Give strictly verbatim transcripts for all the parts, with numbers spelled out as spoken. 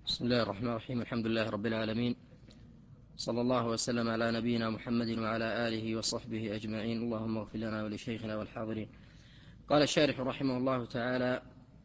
بسم الله الرحمن الرحيم. الحمد لله رب العالمين، صلى الله وسلم على نبينا محمد وعلى آله وصحبه أجمعين. اللهم اغفر لنا ولشيخنا والحاضرين. قال الشارح رحمه الله تعالى: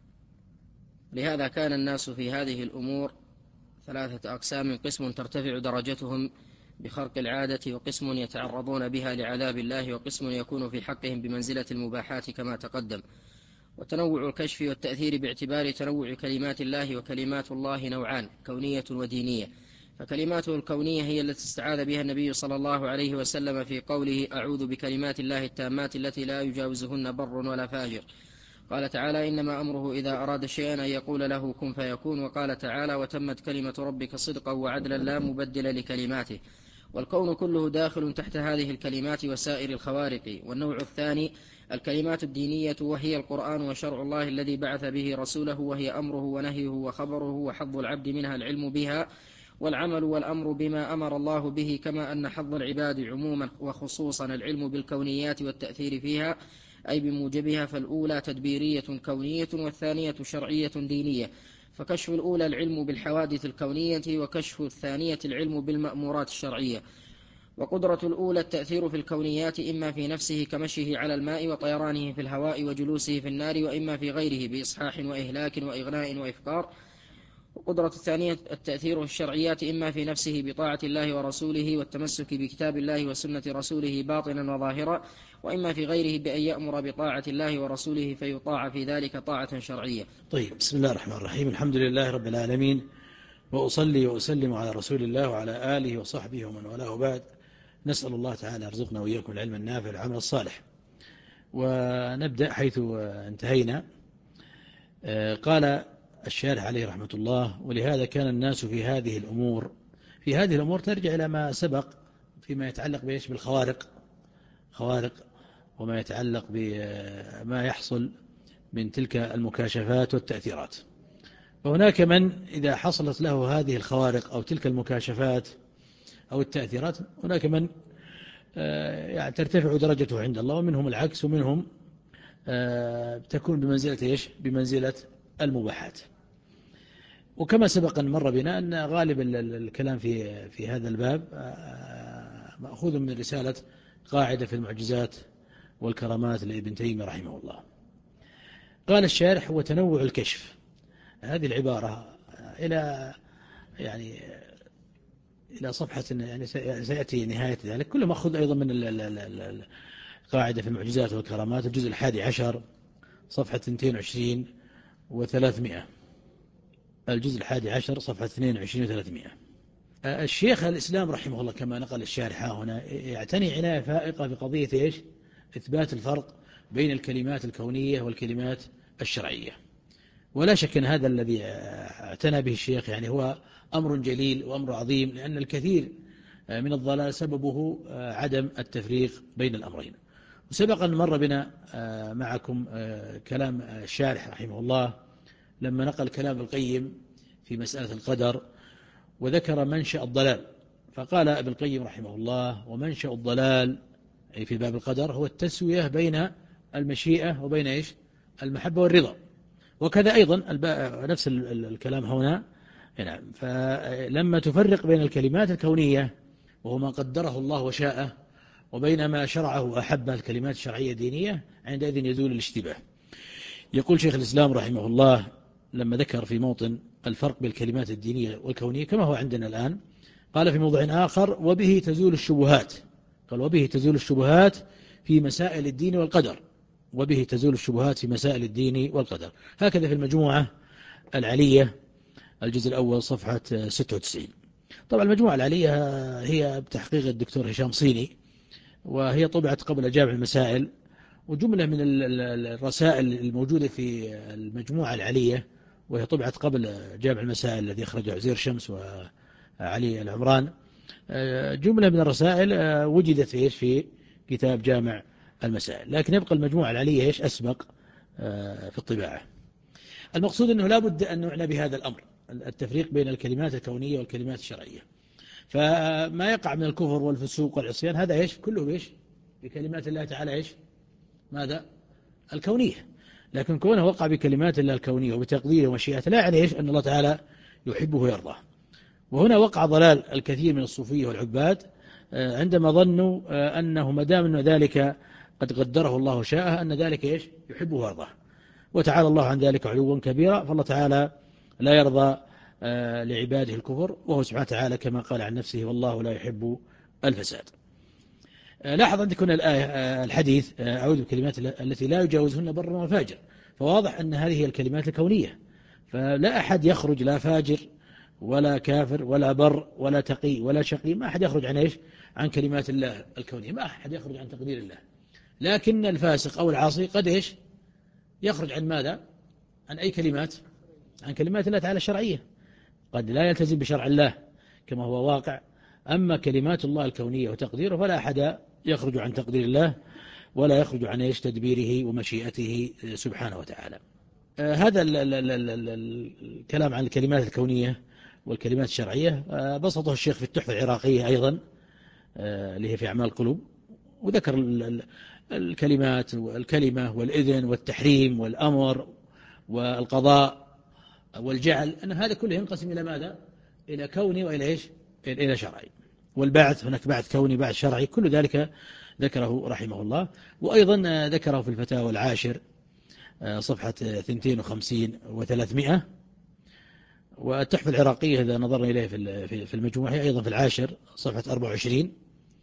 لهذا كان الناس في هذه الأمور ثلاثة أقسام: قسم ترتفع درجتهم بخرق العادة، وقسم يتعرضون بها لعذاب الله، وقسم يكون في حقهم بمنزلة المباحات كما تقدم. وتنوع الكشف والتأثير باعتبار تنوع كلمات الله، وكلمات الله نوعان: كونية ودينية. فكلماته الكونية هي التي استعاذ بها النبي صلى الله عليه وسلم في قوله: أعوذ بكلمات الله التامات التي لا يجاوزهن بر ولا فاجر. قال تعالى: إنما أمره إذا أراد شيئا أن يقول له كن فيكون. وقال تعالى: وتمت كلمة ربك صدقا وعدلا لا مبدل لكلماته. والكون كله داخل تحت هذه الكلمات وسائر الخوارق. والنوع الثاني الكلمات الدينية، وهي القرآن وشرع الله الذي بعث به رسوله، وهي أمره ونهيه وخبره، وحظ العبد منها العلم بها والعمل والأمر بما أمر الله به، كما أن حظ العباد عموما وخصوصا العلم بالكونيات والتأثير فيها أي بموجبها. فالأولى تدبيرية كونية، والثانية شرعية دينية. فكشف الأولى العلم بالحوادث الكونية، وكشف الثانية العلم بالمأمورات الشرعية. وقدرة الأولى التأثير في الكونيات، إما في نفسه كمشيه على الماء وطيرانه في الهواء وجلوسه في النار، وإما في غيره بإصحاح وإهلاك وإغناء وإفقار. وقدرة الثانية التأثير في الشرعيات، إما في نفسه بطاعة الله ورسوله والتمسك بكتاب الله وسنة رسوله باطنا وظاهرا، وإما في غيره بأن يأمر بطاعة الله ورسوله فيطاع في ذلك طاعة شرعية. طيب، بسم الله الرحمن الرحيم. الحمد لله رب العالمين، وأصلي وأسلم على رسول الله وعلى آله وصحبه ومن والاه، بعد. نسأل الله تعالى يرزقنا وإياكم العلم النافع والعمل الصالح. ونبدأ حيث انتهينا. قال الشارح عليه رحمة الله: ولهذا كان الناس في هذه الأمور في هذه الأمور ترجع إلى ما سبق فيما يتعلق بإيش بالخوارق خوارق وما يتعلق بما يحصل من تلك المكاشفات والتأثيرات. وهناك من إذا حصلت له هذه الخوارق أو تلك المكاشفات أو التأثيرات، هناك من يعني ترتفع درجته عند الله، ومنهم العكس، ومنهم تكون بمنزلة إيش؟ بمنزلة المباحات. وكما سبق أن مر بنا أن غالب الكلام في في هذا الباب مأخوذ من رسالة قاعدة في المعجزات والكرامات لابن تيمية رحمه الله. قال الشارح: وتنوع الكشف. هذه العبارة إلى يعني إلى صفحة يعني سيأتي نهاية ذلك، كله مأخوذ أيضا من القاعدة في المعجزات والكرامات، الجزء الحادي عشر صفحة اثنين وعشرين وثلاثمائة. الجزء الحادي عشر صفحة اثنين وعشرين وثلاثمائة. الشيخ الإسلام رحمه الله كما نقل الشارح هنا يعتني عناية فائقة بقضية إيش؟ إثبات الفرق بين الكلمات الكونية والكلمات الشرعية. ولا شك أن هذا الذي اعتنى به الشيخ يعني هو أمر جليل وأمر عظيم، لأن الكثير من الضلال سببه عدم التفريق بين الأمرين. وسبق أن مر بنا معكم كلام الشارح رحمه الله لما نقل كلام القيم في مسألة القدر، وذكر منشأ الضلال. فقال ابن القيم رحمه الله: ومنشأ الضلال أي في باب القدر هو التسوية بين المشيئة وبين إيش؟ المحبة والرضا. وكذا أيضا نفس الكلام هنا. نعم. فلما تفرق بين الكلمات الكونية وهو ما قدره الله وشاءه، وبين ما شرعه وأحبه الكلمات الشرعية الدينية، عندئذ يزول الاشتباه. يقول شيخ الإسلام رحمه الله لما ذكر في موطن الفرق بين الكلمات الدينية والكونية كما هو عندنا الآن، قال في موضع آخر: وبه تزول الشبهات. قال: وبه تزول الشبهات في مسائل الدين والقدر. وبه تزول الشبهات في مسائل الدين والقدر. هكذا في المجموعة العلية الجزء الأول صفحة ستة وتسعين. طبعا المجموعة العلية هي بتحقيق الدكتور هشام صيني، وهي طبعت قبل جامع المسائل. وجملة من الرسائل الموجودة في المجموعة العلية وهي طبعت قبل جامع المسائل الذي أخرجه عزير شمس وعلي العمران، جملة من الرسائل وجدت في كتاب جامع المسائل، لكن يبقى المجموعة العلية إيش أسبق في الطباعة. المقصود أنه لا بد أن نعنى بهذا الأمر، التفريق بين الكلمات الكونية والكلمات الشرعية. فما يقع من الكفر والفسوق والعصيان هذا إيش كله إيش بكلمات الله تعالى إيش ماذا الكونية. لكن كونه وقع بكلمات الله الكونية وبتقديره ومشيئته لا يعني إيش أن الله تعالى يحبه ويرضاه. وهنا وقع ضلال الكثير من الصوفية والعباد عندما ظنوا أنه ما دام أن ذلك قد قدره الله شاءه أن ذلك إيش يحبه ويرضاه، وتعالى الله عن ذلك علوا كبيرا. فالله تعالى لا يرضى لعباده الكفر، وهو سبحانه وتعالى كما قال عن نفسه والله لا يحب الفساد. لاحظ عندك هنا الآية الحديث أعوذ بالكلمات التي لا يجاوزهن بر ولا فاجر، فواضح أن هذه هي الكلمات الكونية، فلا أحد يخرج لا فاجر ولا كافر ولا بر ولا تقي ولا شقي، ما أحد يخرج عن إيش عن كلمات الله الكونية، ما أحد يخرج عن تقدير الله. لكن الفاسق أو العاصي قد إيش يخرج عن ماذا؟ عن أي كلمات؟ عن كلمات الله تعالى الشرعية، قد لا يلتزم بشرع الله كما هو واقع. أما كلمات الله الكونية وتقديره فلا أحد يخرج عن تقدير الله ولا يخرج عن إيش تدبيره ومشيئته سبحانه وتعالى. آه هذا ال ال ال ال ال الكلام عن الكلمات الكونية والكلمات الشرعية آه بسطه الشيخ في التحفة العراقية أيضا آه اللي هي في أعمال القلوب، وذكر ال ال الكلمات والكلمة والإذن والتحريم والأمر والقضاء والجعل، أن هذا كله ينقسم إلى ماذا؟ إلى كوني وإلى إيش؟ إلى شرعي. والبعث هناك بعث كوني بعث شرعي، كل ذلك ذكره رحمه الله. وأيضا ذكره في الفتاوى العاشر صفحة اثنين وخمسين وثلاثمائة، والتحفة العراقية إذا نظرنا إليه في المجموعة أيضا في العاشر صفحة أربعة وعشرين.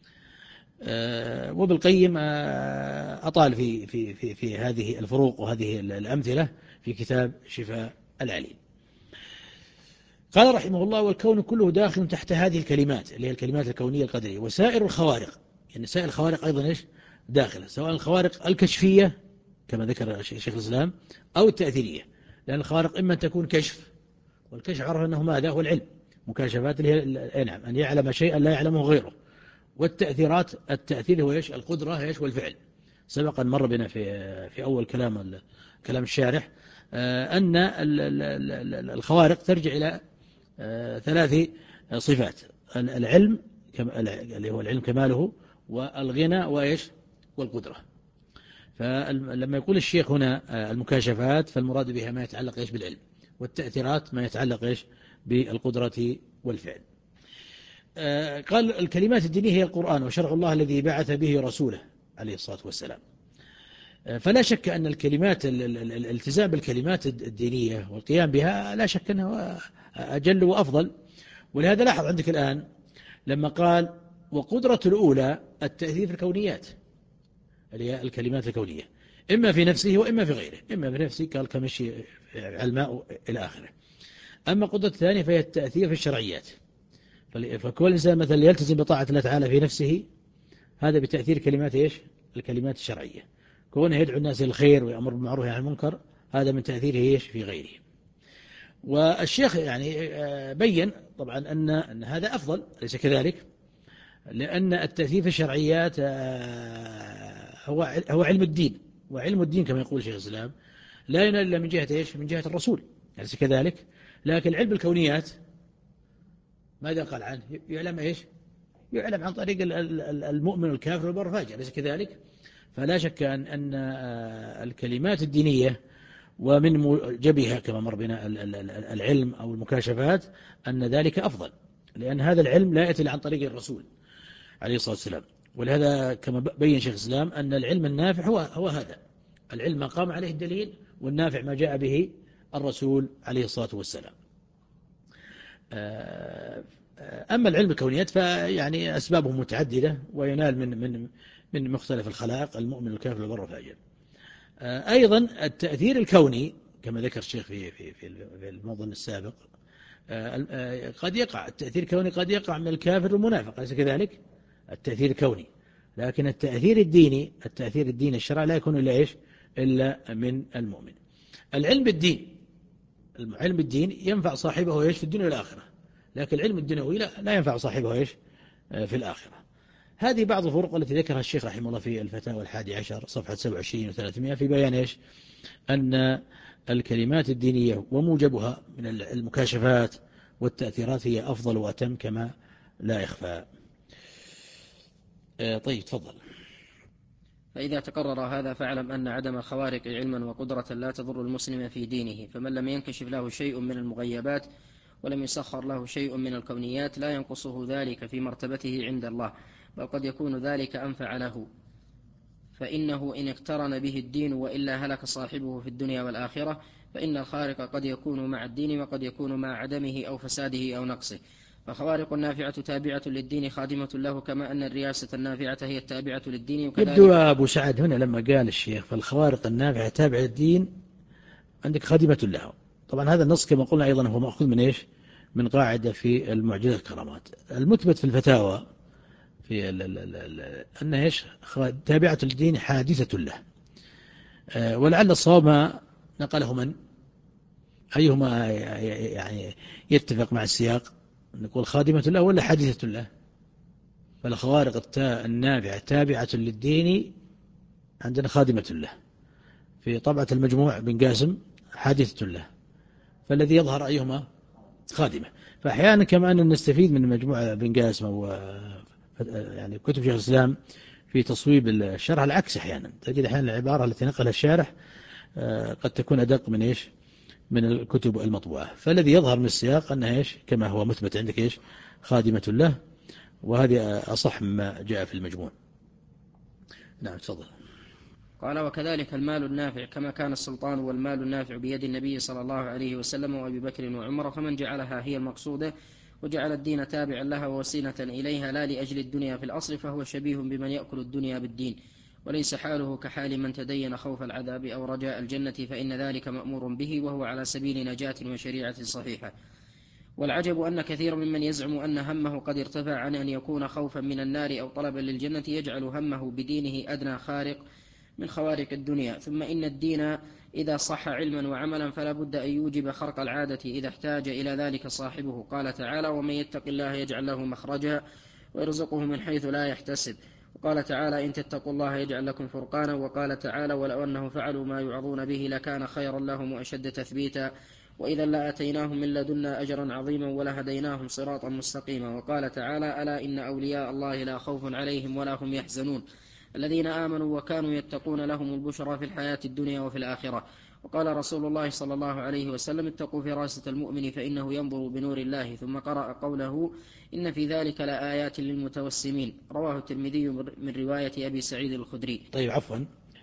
وبالقيم أطال في في في في هذه الفروق وهذه الأمثلة في كتاب شفاء العليل. قال رحمه الله والكون كله داخل تحت هذه الكلمات اللي هي الكلمات الكونية القدرية، وسائر الخوارق، يعني سائر الخوارق أيضا إيش داخلة، سواء الخوارق الكشفية كما ذكر شيخ الإسلام أو التأثيرية، لأن الخوارق إما أن تكون كشف، والكشف عرف أنه ماذا هو العلم، مكاشفات اللي هي نعم أن يعلم شيئا لا يعلمه غيره. والتأثيرات التأثير هو إيش القدرة إيش والفعل. سبقا مر بنا في في أول كلام كلام الشارح أن الخوارق ترجع إلى ثلاث صفات: العلم اللي هو العلم كماله، والغنى وإيش والقدرة. فلما يقول الشيخ هنا المكاشفات فالمراد بها ما يتعلق إيش بالعلم، والتأثيرات ما يتعلق إيش بالقدرة والفعل. قال الكلمات الدينية هي القرآن وشرع الله الذي بعث به رسوله عليه الصلاة والسلام. فلا شك أن الكلمات الالتزام بالكلمات الدينية والقيام بها لا شك أنه أجل وأفضل. ولهذا لاحظ عندك الآن لما قال وقدرة الأولى التأثير في الكونيات اللي هي الكلمات الكونية، إما في نفسه وإما في غيره. إما في نفسه قال كمشي الماء إلى آخره. أما قدرة الثانية فهي التأثير في الشرعيات، فكل إنسان مثلا يلتزم بطاعة الله تعالى في نفسه هذا بتأثير كلمات إيش الكلمات الشرعية. كونه يدعو الناس إلى الخير ويأمر بالمعروف وينهى عن المنكر هذا من تأثيره إيش في غيره. والشيخ يعني بين طبعا أن أن هذا أفضل، ليس كذلك؟ لأن التأثير في الشرعيات هو هو علم الدين، وعلم الدين كما يقول شيخ الإسلام لا ينال إلا من جهة إيش من جهة الرسول، ليس كذلك؟ لكن علم الكونيات ماذا قال عنه؟ يعلم إيش؟ يعلم عن طريق المؤمن والكافر والبر والفاجر، ليس كذلك؟ فلا شك أن أن الكلمات الدينية ومن موجبها كما مر بنا العلم أو المكاشفات أن ذلك أفضل، لأن هذا العلم لا يأتي عن طريق الرسول عليه الصلاة والسلام. ولهذا كما بين شيخ الإسلام أن العلم النافع هو هو هذا العلم ما قام عليه الدليل، والنافع ما جاء به الرسول عليه الصلاة والسلام. أما العلم الكونيات فيعني أسبابه متعددة وينال من من من مختلف الخلائق المؤمن والكافر والبر والفاجر. أيضا التأثير الكوني كما ذكر الشيخ في في في الموضوع السابق قد يقع التأثير الكوني قد يقع من الكافر والمنافق، أليس كذلك؟ التأثير الكوني. لكن التأثير الديني التأثير الديني الشرعي لا يكون إلا إيش إلا من المؤمن. العلم الدين علم الدين ينفع صاحبه إيش في الدنيا والآخرة، لكن العلم الدنيوي لا, لا ينفع صاحبه إيش في الآخرة. هذه بعض الفروق التي ذكرها الشيخ رحمه الله في الفتاوى الحادي عشر صفحة سبعة وعشرين وثلاثمائة في بيان إيش أن الكلمات الدينية وموجبها من المكاشفات والتأثيرات هي أفضل وأتم كما لا يخفى. طيب تفضل. فإذا تقرر هذا فاعلم أن عدم الخوارق علما وقدرة لا تضر المسلم في دينه، فمن لم ينكشف له شيء من المغيبات ولم يسخر له شيء من الكونيات لا ينقصه ذلك في مرتبته عند الله، بل قد يكون ذلك أنفع له، فإنه إن اقترن به الدين وإلا هلك صاحبه في الدنيا والآخرة، فإن الخارق قد يكون مع الدين وقد يكون مع عدمه أو فساده أو نقصه. فالخوارق النافعة تابعة للدين خادمة له، كما أن الرياسة النافعة هي التابعة للدين. وكذلك يبدو أبو سعد هنا لما قال الشيخ فالخوارق النافعة تابعة للدين عندك خادمة له، طبعا هذا النص كما قلنا أيضا هو مأخوذ من إيش؟ من قاعدة في المعجزة الكرامات. المثبت في الفتاوى في ال ال ال ال أن إيش؟ تابعة للدين حادثة له. أه ولعل الصواب ما نقله من أيهما يعني يتفق مع السياق، نقول خادمة له ولا حادثة له؟ فالخوارق النافعة تابعة للدين عندنا خادمة له، في طبعة المجموع بن قاسم حادثة له، فالذي يظهر أيهما خادمة. فأحيانا كما أن نستفيد من مجموعة بن قاسم أو يعني كتب شيخ الإسلام في تصويب الشرح، العكس أحيانا تجد أحيانا العبارة التي نقلها الشارح قد تكون أدق من إيش؟ من الكتب المطبوعة. فالذي يظهر من السياق أنها إيش؟ كما هو مثبت عندك إيش؟ خادمة له، وهذه أصح ما جاء في المجموع. نعم تفضل. قال: وكذلك المال النافع، كما كان السلطان والمال النافع بيد النبي صلى الله عليه وسلم وأبي بكر وعمر، فمن جعلها هي المقصودة وجعل الدين تابعا لها ووسيلة إليها لا لأجل الدنيا في الأصل، فهو شبيه بمن يأكل الدنيا بالدين، وليس حاله كحال من تدين خوف العذاب أو رجاء الجنة، فإن ذلك مأمور به وهو على سبيل نجاة وشريعة صحيحة. والعجب أن كثير ممن يزعم أن همه قد ارتفع عن أن يكون خوفا من النار أو طلبا للجنة يجعل همه بدينه أدنى خارق من خوارق الدنيا. ثم إن الدين إذا صح علما وعملا فلا بد أن يوجب خرق العادة إذا احتاج إلى ذلك صاحبه. قال تعالى: ومن يتق الله يجعل له مخرجا ويرزقه من حيث لا يحتسب. وقال تعالى: إن تتقوا الله يجعل لكم فرقانا. وقال تعالى: ولو أنهم فعلوا ما يوعظون به لكان خيرا لهم وأشد تثبيتا، وإذا لآتيناهم من لدنا أجرا عظيما ولهديناهم صراطا مستقيما. وقال تعالى: ألا إن أولياء الله لا خوف عليهم ولا هم يحزنون الذين آمنوا وكانوا يتقون لهم البشرى في الحياة الدنيا وفي الآخرة. وقال رسول الله صلى الله عليه وسلم: اتقوا فراسة المؤمن فإنه ينظر بنور الله. ثم قرأ قوله: إن في ذلك لآيات للمتوسمين. رواه الترمذي من رواية أبي سعيد الخدري. طيب عفوا،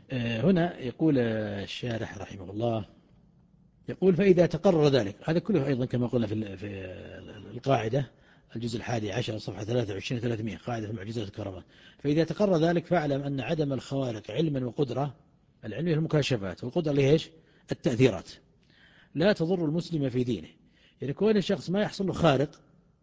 هنا يقول الشارح رحمه الله، يقول: فإذا تقرر ذلك، هذا كله أيضا كما قلنا في القاعدة الجزء الحادي عشر صفحة ثلاثة وعشرين ثلاثمائة، قاعدة المعجزات الكرامات. فإذا تقرر ذلك فاعلم أن عدم الخوارق علما وقدرة، العلم المكاشفات، والقدرة ليش؟ التأثيرات، لا تضر المسلم في دينه. يعني كون الشخص ما يحصل له خارق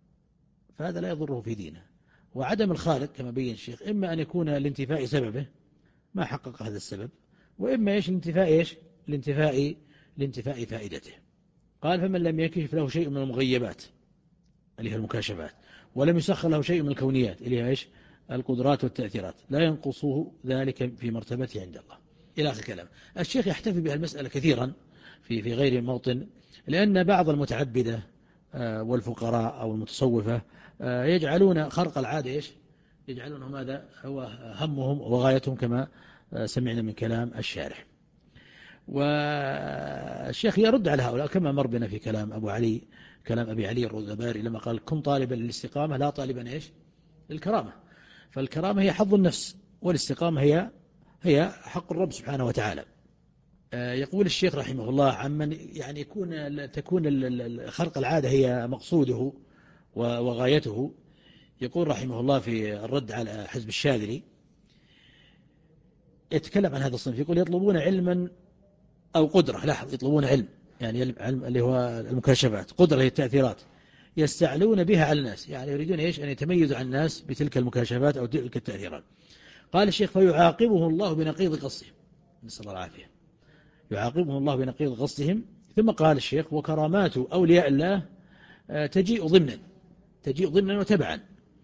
فهذا لا يضره في دينه. وعدم الخارق كما بين الشيخ إما أن يكون الانتفاء سببه ما حقق هذا السبب، وإما إيش؟ الانتفاء إيش؟ الانتفاء لانتفاء فائدته. قال: فمن لم يكشف له شيء من المغيبات اللي هي المكاشفات، ولم يسخر له شيء من الكونيات اللي هي إيش؟ القدرات والتأثيرات، لا ينقصه ذلك في مرتبته عند الله، إلى آخر كلام. الشيخ يحتفي بها المسألة كثيرا في في غير موطن، لأن بعض المتعبدة والفقراء أو المتصوفة يجعلون خرق العادة إيش؟ يجعلونه ماذا هو همهم وغايتهم، كما سمعنا من كلام الشارح. والشيخ يرد على هؤلاء كما مر بنا في كلام أبو علي، كلام أبي علي الرذباري لما قال: كن طالبا للاستقامة لا طالبا إيش؟ للكرامة. فالكرامة هي حظ النفس، والاستقامة هي هي حق الرب سبحانه وتعالى. يقول الشيخ رحمه الله: عمن يعني يكون تكون خرق العادة هي مقصوده وغايته، يقول رحمه الله في الرد على حزب الشاذلي، يتكلم عن هذا الصنف، يقول: يطلبون علما أو قدرة، لاحظ، يطلبون علم، يعني علم اللي هو المكاشفات، قدرة هي التأثيرات، يستعلون بها على الناس، يعني يريدون إيش؟ أن يتميزوا عن الناس بتلك المكاشفات أو تلك التأثيرات. قال الشيخ: فيعاقبه الله بنقيض قصدهم، نسأل الله العافية، يعاقبه الله بنقيض قصدهم. ثم قال الشيخ: وكرامات أولياء الله تجيء ضمنا تجيء ضمنا وتبعا،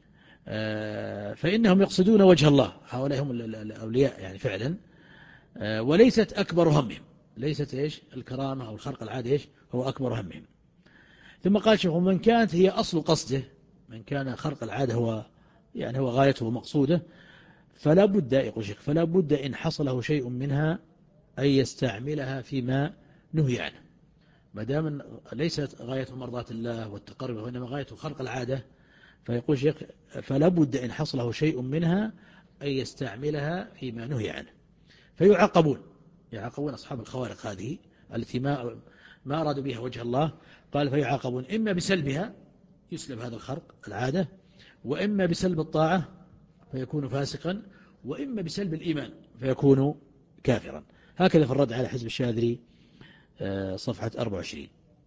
فإنهم يقصدون وجه الله، هؤلاء هم الأولياء يعني فعلا، وليست أكبر همهم، ليست إيش؟ الكرامة أو الخرق العادة إيش؟ هو أكبر همهم. ثم قال الشيخ: ومن كانت هي أصل قصده، من كان خرق العادة هو يعني هو غايته ومقصوده، فلا بد، يقول الشيخ، فلا بد إن حصله شيء منها أن يستعملها فيما نهي عنه. ما دام ليست غايته مرضاة الله والتقرب، وإنما غايته خلق العادة، فيقول شيخ فلا بد إن حصله شيء منها أن يستعملها فيما نهي عنه، فيعاقبون، يعاقبون أصحاب الخوارق هذه التي ما ما أرادوا بها وجه الله. قال فيعاقبون إما بسلبها، يسلب هذا الخرق العادة، وإما بسلب الطاعة فيكون فاسقا، وإما بسلب الإيمان فيكون كافرا. هكذا في الرد على حزب الشاذلي صفحة أربعة وعشرين.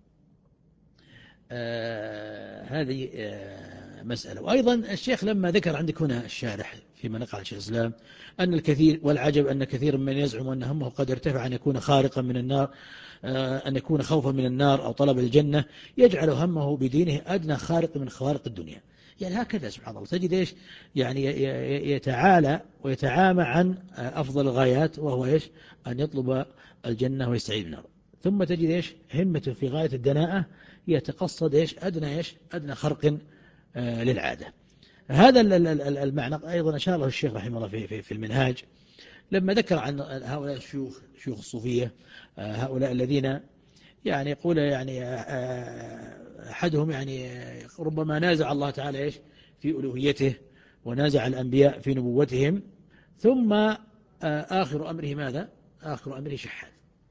آه هذه آه مسألة. وأيضا الشيخ لما ذكر عندك هنا الشارح فيما نقل عن شيخ الإسلام أن الكثير، والعجب أن كثير من يزعم أن همه قد ارتفع أن يكون خارقا من النار، آه أن يكون خوفا من النار أو طلب الجنة، يجعل همه بدينه أدنى خارق من خوارق الدنيا. يعني هكذا سبحان الله تجد إيش يعني يتعالى ويتعامى عن أفضل الغايات، وهو إيش أن يطلب الجنة ويستعيذ النار. ثم تجد إيش همته في غاية الدناءة، يتقصد إيش أدنى إيش أدنى خرق آه للعادة. هذا المعنى أيضا أشار له الشيخ رحمه الله في, في, في المنهاج لما ذكر عن هؤلاء الشيوخ شيوخ الصوفية، آه هؤلاء الذين يعني يقول يعني آه أحدهم يعني ربما نازع الله تعالى إيش في ألوهيته، ونازع الأنبياء في نبوتهم، ثم آه آخر أمره ماذا؟ آخر أمره شحات.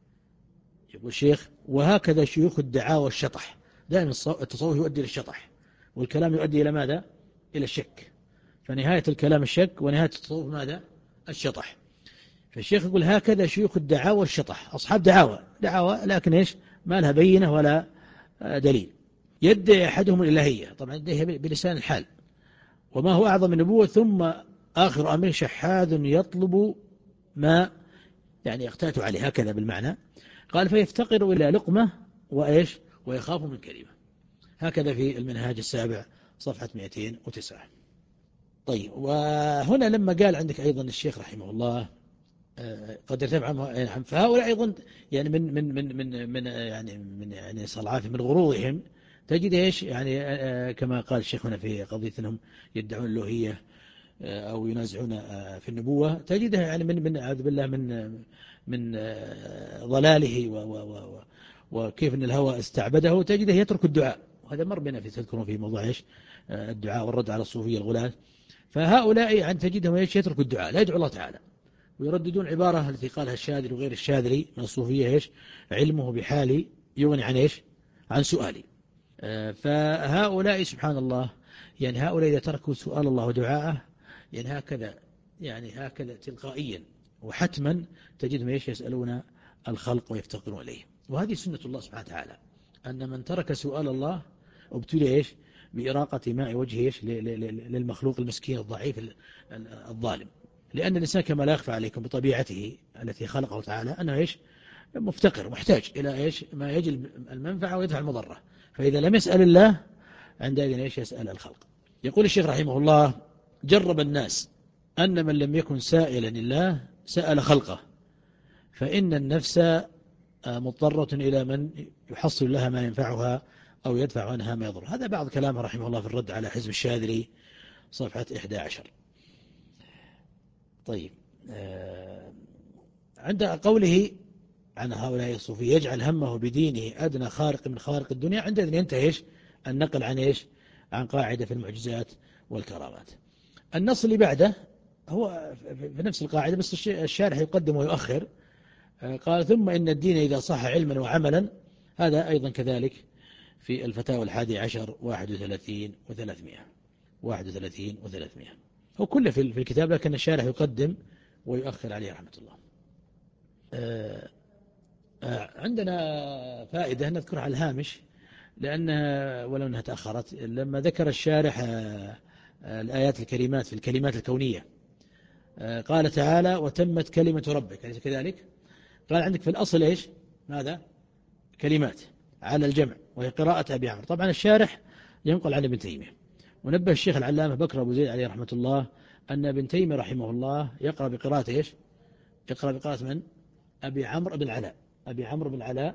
يقول الشيخ وهكذا شيوخ الدعاوى والشطح، دائما التصوف يؤدي للشطح، والكلام يؤدي إلى ماذا؟ إلى الشك. فنهاية الكلام الشك، ونهاية التصوف ماذا؟ الشطح. فالشيخ يقول هكذا شيوخ الدعاوى والشطح، أصحاب دعاوى دعاوى لكن إيش ما لها بينة ولا دليل. يدعي أحدهم الإلهية، طبعا يدعيها بلسان الحال، وما هو أعظم النبوة، ثم آخر أمره شحاذ يطلب ما يعني يقتات عليه، هكذا بالمعنى. قال فيفتقر إلى لقمة وإيش ويخاف من كلمة. هكذا في المنهاج السابع صفحة مئتين وتسعة. طيب، وهنا لما قال عندك أيضا الشيخ رحمه الله قد ارتفع عنه، فهؤلاء أيضا يعني من من من من من يعني من يعني صلعات من غروضهم تجد إيش يعني كما قال الشيخ هنا في قضية أنهم يدعون الألوهية أو ينازعون في النبوة، تجدها يعني من من أعوذ بالله من من ضلاله و و و وكيف أن الهوى استعبده، تجده يترك الدعاء. وهذا مر بنا في تذكرون في موضوع إيش الدعاء والرد على الصوفية الغلاة. فهؤلاء يعني تجدهم إيش يترك الدعاء، لا يدعو الله تعالى، ويرددون عبارة التي قالها الشاذلي وغير الشاذلي من الصوفية إيش علمه بحالي يغني عن إيش عن سؤالي. فهؤلاء سبحان الله يعني هؤلاء إذا تركوا سؤال الله ودعاءه يعني هكذا يعني هكذا تلقائيا وحتما تجدهم إيش يسألون الخلق ويفتقرون إليه. وهذه سنة الله سبحانه وتعالى، أن من ترك سؤال الله ابتلي إيش بإراقة ماء وجهه إيش للمخلوق المسكين الضعيف الظالم. لأن الإنسان كما لا يخفى عليكم بطبيعته التي خلقه تعالى أنه إيش مفتقر محتاج إلى إيش ما يجلب المنفعة ويدفع المضرة. فإذا لم يسأل الله عندئذ إيش يسأل الخلق. يقول الشيخ رحمه الله جرب الناس أن من لم يكن سائلا لله سأل خلقه، فإن النفس مضطرة إلى من يحصل لها ما ينفعها أو يدفع عنها ما يضر. هذا بعض كلامه رحمه الله في الرد على حزب الشاذلي صفحة إحدى عشر. طيب، عند قوله عن هؤلاء الصوفية يجعل همه بدينه أدنى خارق من خوارق الدنيا، عندئذ ينتهي إيش النقل عن إيش عن قاعدة في المعجزات والكرامات. النص اللي بعده هو في نفس القاعدة بس الشارح يقدم ويؤخر. قال ثم إن الدين إذا صح علما وعملا، هذا أيضا كذلك في الفتاوى الحادي عشر واحد وثلاثين وثلاثمائة واحد وثلاثين وثلاثمائة. هو كله في الكتاب، لكن الشارح يقدم ويؤخر عليه رحمة الله. عندنا فائدة نذكرها على الهامش لأنها ولو أنها تأخرت. لما ذكر الشارح الآيات الكريمات في الكلمات الكونية قال تعالى وتمت كلمة ربك، أليس كذلك؟ قال عندك في الأصل إيش ماذا كلمات على الجمع، وهي قراءة أبي عمرو. طبعا الشارح ينقل عن ابن تيمية، ونبه الشيخ العلامة بكر أبو زيد عليه رحمة الله أن ابن تيمية رحمه الله يقرأ بقراءة إيش يقرأ بقراءة من أبي عمرو بن العلاء أبي عمرو بن العلاء.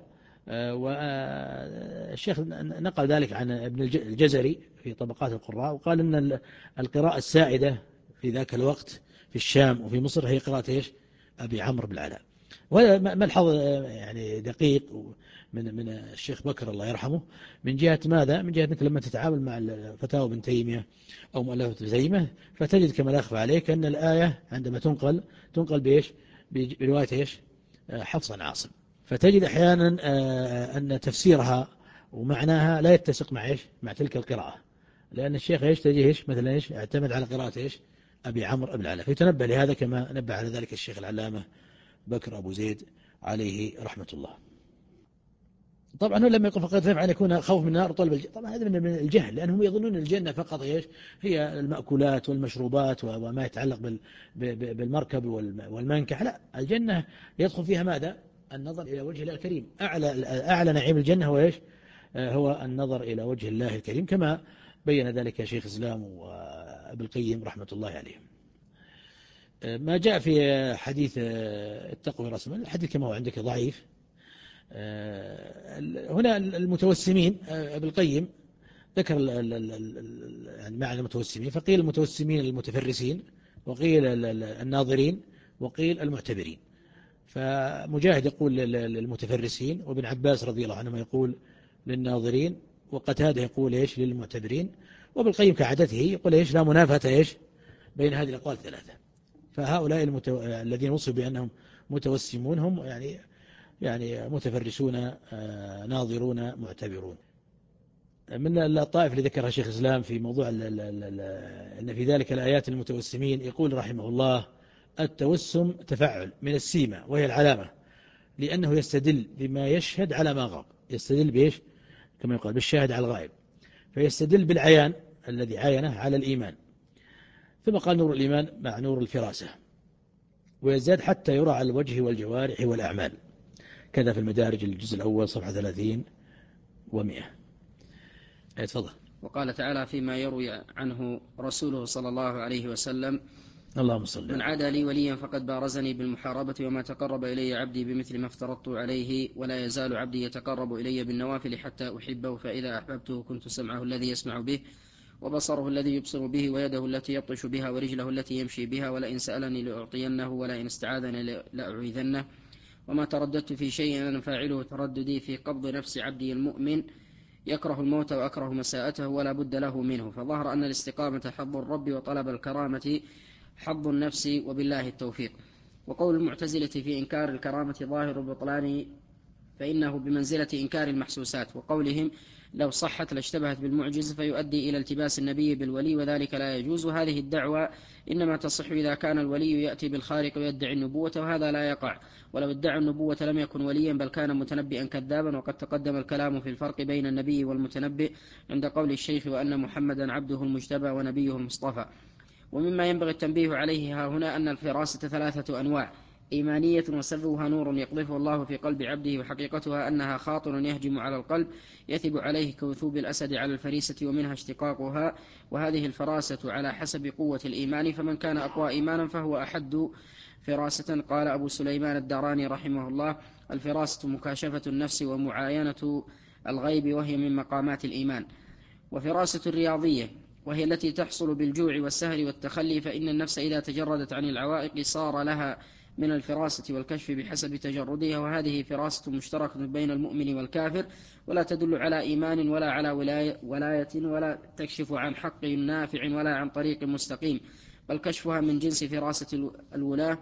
والشيخ نقل ذلك عن ابن الجزري في طبقات القراء، وقال أن القراءة السائدة في ذاك الوقت في الشام وفي مصر هي قراءة إيش أبي عمرو بن العلاء. وهذا ملحظ يعني دقيق من من الشيخ بكر الله يرحمه، من جهة ماذا؟ من جهة أنك لما تتعامل مع فتاوى ابن تيمية أو مؤلفة ابن تيمية فتجد كما لا أخفى عليك أن الآية عندما تنقل تنقل بإيش؟ برواية إيش؟ حفص عن عاصم، فتجد أحيانا أن تفسيرها ومعناها لا يتسق مع إيش؟ مع تلك القراءة، لأن الشيخ إيش تجي إيش مثلا إيش اعتمد على قراءة إيش؟ أبي عمرو بن العلاء، فيتنبه لهذا كما نبه على ذلك الشيخ العلامة بكر أبو زيد عليه رحمة الله. طبعا هو لما يقول فقد ثم أن يكون خوف من النار طلب الجنة، طبعا هذا من الجهل، لأنهم يظنون الجنة فقط إيش؟ هي المأكولات والمشروبات وما يتعلق بالمركب والمنكح، لا، الجنة يدخل فيها ماذا؟ النظر إلى وجه الله الكريم. أعلى, أعلى نعيم الجنة هو إيش؟ هو النظر إلى وجه الله الكريم، كما بين ذلك شيخ الإسلام وابن القيم رحمة الله عليهم. ما جاء في حديث التقوى رسما، الحديث كما هو عندك ضعيف. هنا المتوسمين ابن القيم ذكر يعني معنى المتوسمين، فقيل المتوسمين المتفرسين، وقيل الناظرين، وقيل المعتبرين. فمجاهد يقول للمتفرسين، وابن عباس رضي الله عنهما يقول للناظرين، وقتاده يقول إيش؟ للمعتبرين. وابن القيم كعادته يقول إيش؟ لا منافاة إيش؟ بين هذه الأقوال الثلاثة. فهؤلاء المتو... الذين وصفوا بأنهم متوسمون هم يعني يعني متفرسون ناظرون معتبرون. من الطائف اللي ذكرها شيخ الإسلام في موضوع أن في ذلك الآيات المتوسمين، يقول رحمه الله: التوسم تفعل من السيمة وهي العلامة، لأنه يستدل بما يشهد على ما غاب، يستدل بإيش؟ كما يقال بالشاهد على الغائب، فيستدل بالعيان الذي عاينه على الإيمان. ثم قال: نور الإيمان مع نور الفراسة، ويزداد حتى يرى على الوجه والجوارح والأعمال، كذا في المدارج الجزء الأول صفحة ثلاثين ومئة. تفضل. وقال تعالى فيما يروي عنه رسوله صلى الله عليه وسلم: اللهم صل. من عادى لي وليا فقد بارزني بالمحاربة، وما تقرب إلي عبدي بمثل ما افترضت عليه، ولا يزال عبدي يتقرب إلي بالنوافل حتى أحبه، فإذا أحببته كنت سمعه الذي يسمع به، وبصره الذي يبصر به، ويده التي يبطش بها، ورجله التي يمشي بها، ولئن سألني لأعطينه، ولئن استعاذني لأعوذنه. وما ترددت في شيء أنا فاعله ترددي في قبض نفس عبدي المؤمن، يكره الموت وأكره مساءته ولا بد له منه. فظهر أن الاستقامة حظ الرب، وطلب الكرامة حظ النفس، وبالله التوفيق. وقول المعتزلة في إنكار الكرامة ظاهر البطلان، فإنه بمنزلة إنكار المحسوسات. وقولهم لو صحت لاشتبهت بالمعجز، فيؤدي إلى التباس النبي بالولي، وذلك لا يجوز. هذه الدعوة إنما تصح إذا كان الولي يأتي بالخارق ويدعي النبوة، وهذا لا يقع. ولو ادعى النبوة لم يكن وليا، بل كان متنبئا كذابا. وقد تقدم الكلام في الفرق بين النبي والمتنبئ عند قول الشيخ: وأن محمدا عبده المجتبى ونبيه المصطفى. ومما ينبغي التنبيه عليه ها هنا أن الفراسة ثلاثة أنواع: إيمانية وسببها نور يقذفه الله في قلب عبده، وحقيقتها أنها خاطر يهجم على القلب يثب عليه كوثوب الأسد على الفريسة، ومنها اشتقاقها. وهذه الفراسة على حسب قوة الإيمان، فمن كان أقوى إيمانا فهو أحد فراسة. قال أبو سليمان الداراني رحمه الله: الفراسة مكاشفة النفس ومعاينة الغيب، وهي من مقامات الإيمان. وفراسة الرياضية، وهي التي تحصل بالجوع والسهر والتخلي، فإن النفس إذا تجردت عن العوائق صار لها من الفراسة والكشف بحسب تجردها. وهذه فراسة مشتركة بين المؤمن والكافر، ولا تدل على إيمان ولا على ولاية, ولاية ولا تكشف عن حق نافع ولا عن طريق مستقيم، بل كشفها من جنس فراسة الولاة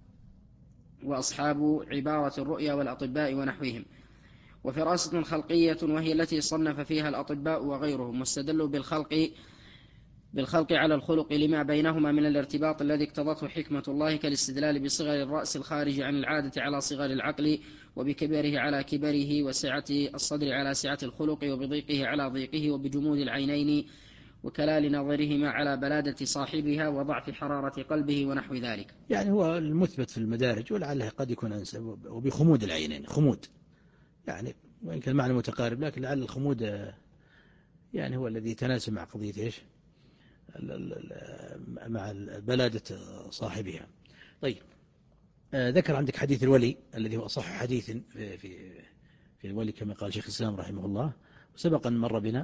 وأصحاب عبارة الرؤيا والأطباء ونحوهم. وفراسة خلقية، وهي التي صنف فيها الأطباء وغيرهم، واستدلوا بالخلق بالخلق على الخلق لما بينهما من الارتباط الذي اقتضته حكمة الله، كالاستدلال بصغر الرأس الخارج عن العادة على صغر العقل، وبكبره على كبره، وسعة الصدر على سعة الخلق، وبضيقه على ضيقه، وبجمود العينين وكلال نظرهما على بلادة صاحبها، وضعف حرارة قلبه ونحو ذلك. يعني هو المثبت في المدارج، ولعله قد يكون أنسب، وبخمود العينين، خمود يعني وإن كان المعنى متقارب، لكن لعل الخمود يعني هو الذي يتناسب مع قضية إيش؟ مع بلادة صاحبها. طيب، ذكر عندك حديث الولي الذي هو أصح حديث في في في الولي كما قال شيخ الإسلام رحمه الله، وسبق أن مر بنا،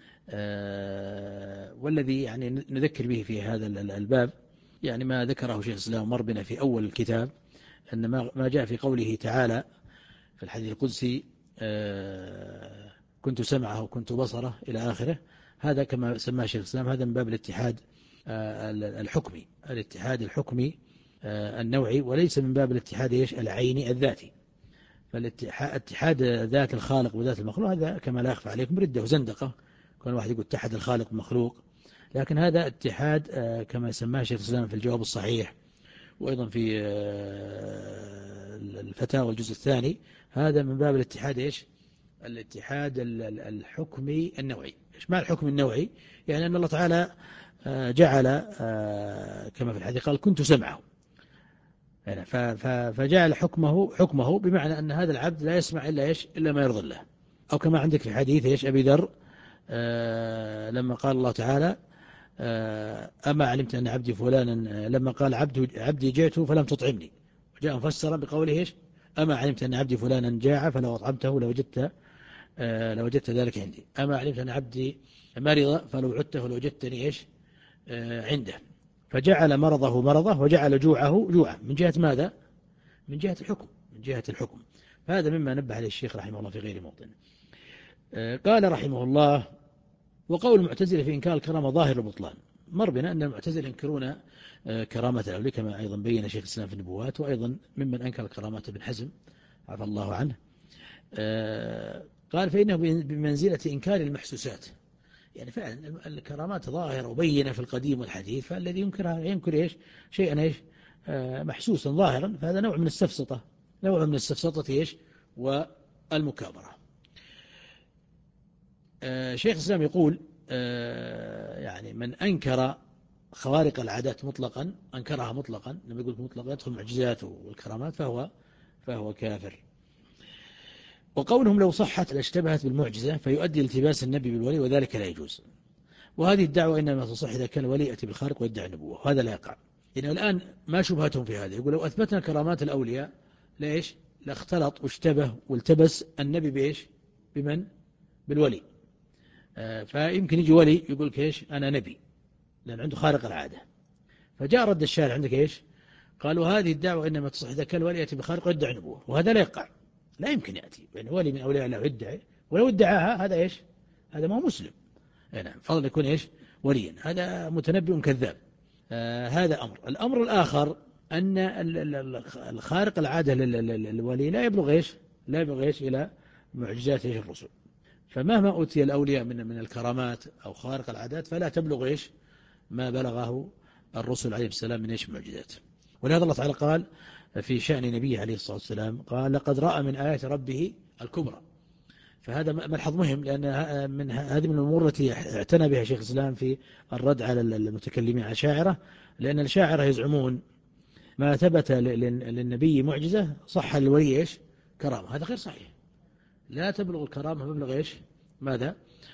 والذي يعني نذكر به في هذا الباب يعني ما ذكره شيخ الإسلام مر بنا في أول الكتاب أن ما جاء في قوله تعالى في الحديث القدسي كنت سمعه وكنت بصره إلى آخره، هذا كما سماه شيخ الإسلام هذا من باب الاتحاد الحكمي، الاتحاد الحكمي النوعي، وليس من باب الاتحاد إيش العيني الذاتي. فالاتحاد ذات الخالق وذات المخلوق هذا كما لا يخفى عليكم ردة وزندقة، كل واحد يقول اتحد الخالق والمخلوق، لكن هذا اتحاد كما سماه شيخ الإسلام في الجواب الصحيح وأيضا في الفتاوى الجزء الثاني، هذا من باب الاتحاد إيش الاتحاد الحكمي النوعي. إيش معنى الحكم النوعي؟ يعني أن الله تعالى جعل كما في الحديث قال كنت سمعه، فجعل حكمه حكمه بمعنى أن هذا العبد لا يسمع إلا إيش إلا ما يرضي الله. أو كما عندك في حديث إيش أبي ذر لما قال الله تعالى أما علمت أن عبدي فلانا، لما قال عبد عبدي جئت فلم تطعمني، وجاء مفسرا بقوله إيش أما علمت أن عبدي فلانا جاع فلو أطعمته لوجدت لوجدت ذلك عندي، أما علمت أن عبدي مرض فلو عدته لوجدتني إيش عنده. فجعل مرضه مرضه وجعل جوعه جوعه من جهة ماذا؟ من جهة الحكم، من جهة الحكم. فهذا مما نبه عليه الشيخ رحمه الله في غير موطن. قال رحمه الله وقول المعتزلة في إنكار الكرامة ظاهر البطلان. مر بنا أن المعتزلة ينكرون كرامة الأولياء كما أيضا بين شيخ الإسلام في النبوات، وأيضا ممن أنكر كرامة ابن حزم عفى الله عنه. قال فإنه بمنزلة إنكار المحسوسات، يعني فعلا الكرامات ظاهرة وبينة في القديم والحديث، فالذي ينكرها ينكر إيش شيئا إيش محسوسا ظاهرا، فهذا نوع من السفسطة، نوع من السفسطة إيش والمكابرة. شيخ الإسلام يقول يعني من أنكر خوارق العادات مطلقا، أنكرها مطلقا، لما يقول مطلقا يدخل معجزات والكرامات فهو فهو كافر. وقولهم لو صحت لاشتبهت بالمعجزة فيؤدي التباس النبي بالولي وذلك لا يجوز. وهذه الدعوة إنما تصح إذا كان الولي يأتي بالخارق ويدعي النبوة، وهذا لا يقع. يعني الآن ما شبهتهم في هذا، يقول لو أثبتنا كرامات الأولياء ليش لاختلط واشتبه والتبس النبي بإيش بمن بالولي. آه فيمكن يجي ولي يقول كيش أنا نبي لأن عنده خارق العادة، فجاء رد الشارع عندك إيش قالوا هذه الدعوة إنما تصح إذا كان الولي يأتي بخارق ويدعي النبوة، وهذا لا يقع، لا يمكن يأتي يعني ولي من أولياء الله يدعي، ولو ادعاها هذا إيش هذا ما هو مسلم، نعم فضل يكون إيش وليا، هذا متنبئ كذاب. آه هذا أمر. الأمر الآخر أن الخارق العادة للولي لا يبلغ إيش لا يبلغ إيش إلى معجزات إيش الرسل، فمهما أوتي الأولياء من من الكرامات أو خارق العادات فلا تبلغ إيش ما بلغه الرسل عليه السلام من إيش معجزات. ولهذا الله تعالى قال في شأن نبيه عليه الصلاة والسلام قال لقد رأى من آيات ربه الكبرى. فهذا ملحظ مهم، لأن من هذه من الأمور التي اعتنى بها شيخ الإسلام في الرد على المتكلمين على الشاعرة، لأن الشاعرة يزعمون ما ثبت للنبي معجزة صح للولي إيش كرامة، هذا غير صحيح، لا تبلغ الكرامة مبلغ إيش ماذا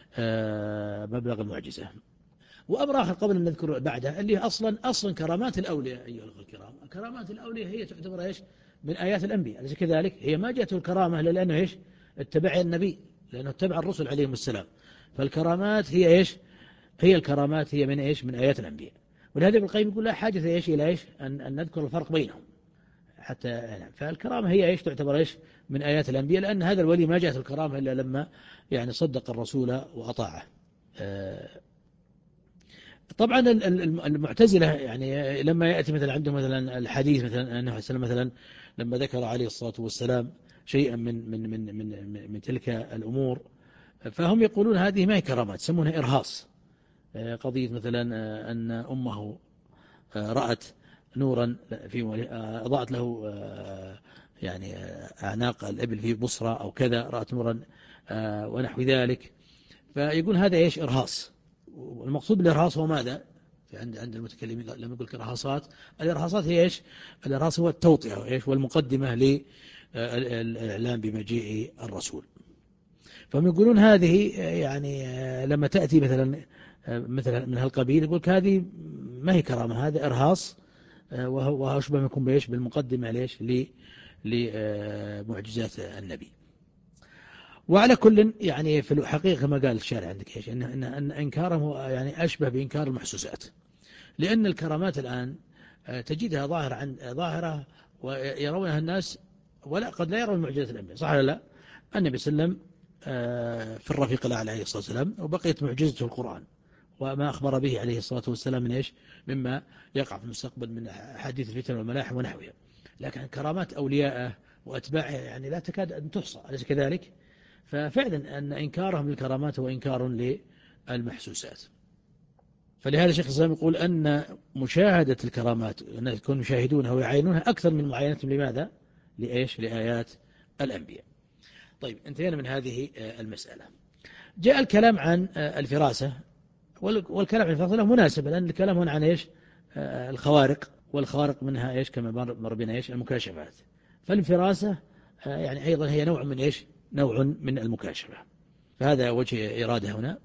آه مبلغ المعجزة. وأمر آخر قبل أن نذكر بعدها اللي أصلا أصلا كرامات الأولياء أيها الأخوة الكرام، كرامات الأولياء هي تعتبر إيش من آيات الأنبياء، أليس كذلك؟ هي ما جاءته الكرامة إلا لأنه إيش اتبع النبي، لأنه اتبع الرسل عليهم السلام، فالكرامات هي إيش هي الكرامات هي من إيش من آيات الأنبياء. ولهذا ابن القيم يقول لا حاجة إيش إلى إيش أن, أن نذكر الفرق بينهم حتى، فالكرامة هي إيش تعتبر إيش من آيات الأنبياء، لأن هذا الولي ما جاءت الكرامة إلا لما يعني صدق الرسول وأطاعه. طبعا المعتزلة يعني لما يأتي مثلا عندهم مثلا الحديث مثلا أنه مثلا لما ذكر عليه الصلاة والسلام شيئا من من من من من تلك الأمور، فهم يقولون هذه ما هي كرامات، يسمونها إرهاص. قضية مثلا أن أمه رأت نورا في أضاءت له يعني أعناق الإبل في بصرة أو كذا، رأت نورا ونحو ذلك، فيقول هذا إيش إرهاص. والمقصود بالإرهاص هو ماذا؟ في عند عند المتكلمين لما يقول كإرهاصات، الإرهاصات هي إيش؟ الإرهاص هو التوطئة إيش والمقدمة للإعلام بمجيء الرسول. فهم يقولون هذه يعني لما تأتي مثلا مثلا من هالقبيل يقول هذه ما هي كرامة، هذا إرهاص وهو أشبه يكون بإيش بالمقدمة ليش لمعجزات النبي. وعلى كل يعني في الحقيقة كما قال الشارع عندك إيش إن إن إن إنكاره يعني أشبه بإنكار المحسوسات، لأن الكرامات الآن تجدها ظاهرة عن ظاهرة ويرونها الناس ولا قد لا يرون معجزة الأنبياء، صح ولا لا؟ النبي صلى الله عليه وسلم في الرفيق الأعلى عليه الصلاة والسلام، وبقيت معجزته القرآن وما أخبر به عليه الصلاة والسلام من إيش؟ مما يقع في المستقبل من حديث الفتن والملاحم ونحوها. لكن كرامات أولياءه وأتباعه يعني لا تكاد أن تحصى، أليس كذلك؟ ففعلا أن إنكارهم للكرامات هو إنكار للمحسوسات. فلهذا شيخ الإسلام يقول أن مشاهدة الكرامات أن يكون مشاهدونها ويعينونها أكثر من معاينتهم. لماذا؟ لإيش؟ لآيات الأنبياء. طيب، انتهينا من هذه المسألة. جاء الكلام عن الفراسة، والكلام عن الفراسة له مناسبة، لأن الكلام هنا عن إيش؟ الخوارق، والخوارق منها إيش؟ كما مر بنا إيش؟ المكاشفات. فالفراسة يعني أيضا هي نوع من إيش؟ نوع من المكاشفة. فهذا وجه إرادة هنا.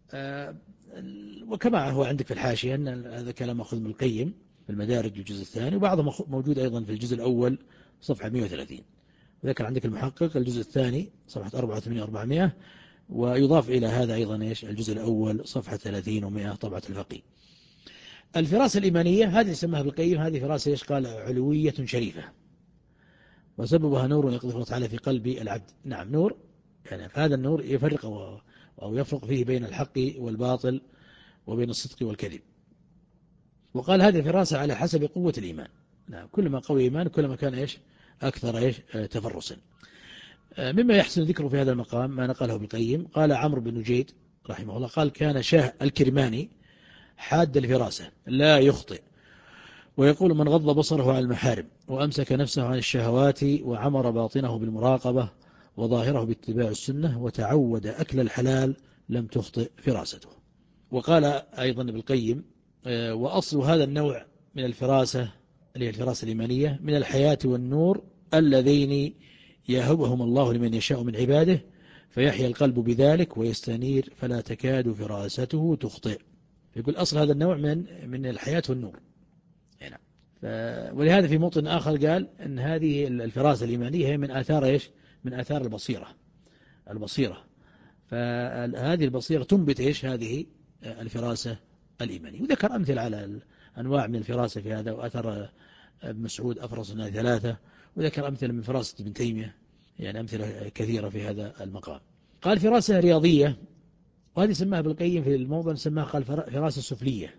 وكما هو عندك في الحاشية أن هذا كلام مأخوذ من القيم في المدارج الجزء الثاني، وبعضه موجود أيضا في الجزء الأول صفحة مئة وثلاثين. وذكر عندك المحقق الجزء الثاني صفحة أربعة وثمانين وأربعمائة، ويضاف إلى هذا أيضا إيش؟ الجزء الأول صفحة ثلاثين ومئة طبعة الفقيه. الفراسة الإيمانية هذه سماها بالقيم، هذه فراسة إيش؟ قال علوية شريفة، وسببها نور يقذف الله تعالى في قلب العبد. نعم، نور يعني، فهذا النور يفرق أو يفرق فيه بين الحق والباطل وبين الصدق والكذب. وقال هذه الفراسة على حسب قوة الإيمان. نعم، كلما قوي إيمان كلما كان إيش؟ أكثر إيش؟ تفرسا. مما يحسن ذكره في هذا المقام ما نقله ابن القيم. قال عمرو بن نجيد رحمه الله قال كان شاه الكرماني حاد الفراسة لا يخطئ، ويقول من غض بصره عن المحارم وأمسك نفسه عن الشهوات وعمر باطنه بالمراقبة وظاهره باتباع السنة وتعود أكل الحلال لم تخطئ فراسته. وقال أيضا ابن القيم وأصل هذا النوع من الفراسة اللي هي الفراسة الإيمانية من الحياة والنور اللذين يهبهم الله لمن يشاء من عباده، فيحيا القلب بذلك ويستنير فلا تكاد فراسته تخطئ. يقول أصل هذا النوع من من الحياة والنور هنا. ولهذا في موطن آخر قال أن هذه الفراسة الإيمانية هي من آثار إيش؟ من آثار البصيرة البصيرة فهذه البصيرة تنبت إيش؟ هذه الفراسة الإيمانية. وذكر أمثل على أنواع من الفراسة في هذا، وأثر ابن مسعود أفرس الناس ثلاثة، وذكر أمثلة من فراسة ابن تيمية، يعني أمثلة كثيرة في هذا المقام. قال فراسة رياضية، وهذه سماها بالقيم في الموضع سماها قال فراسة سفلية،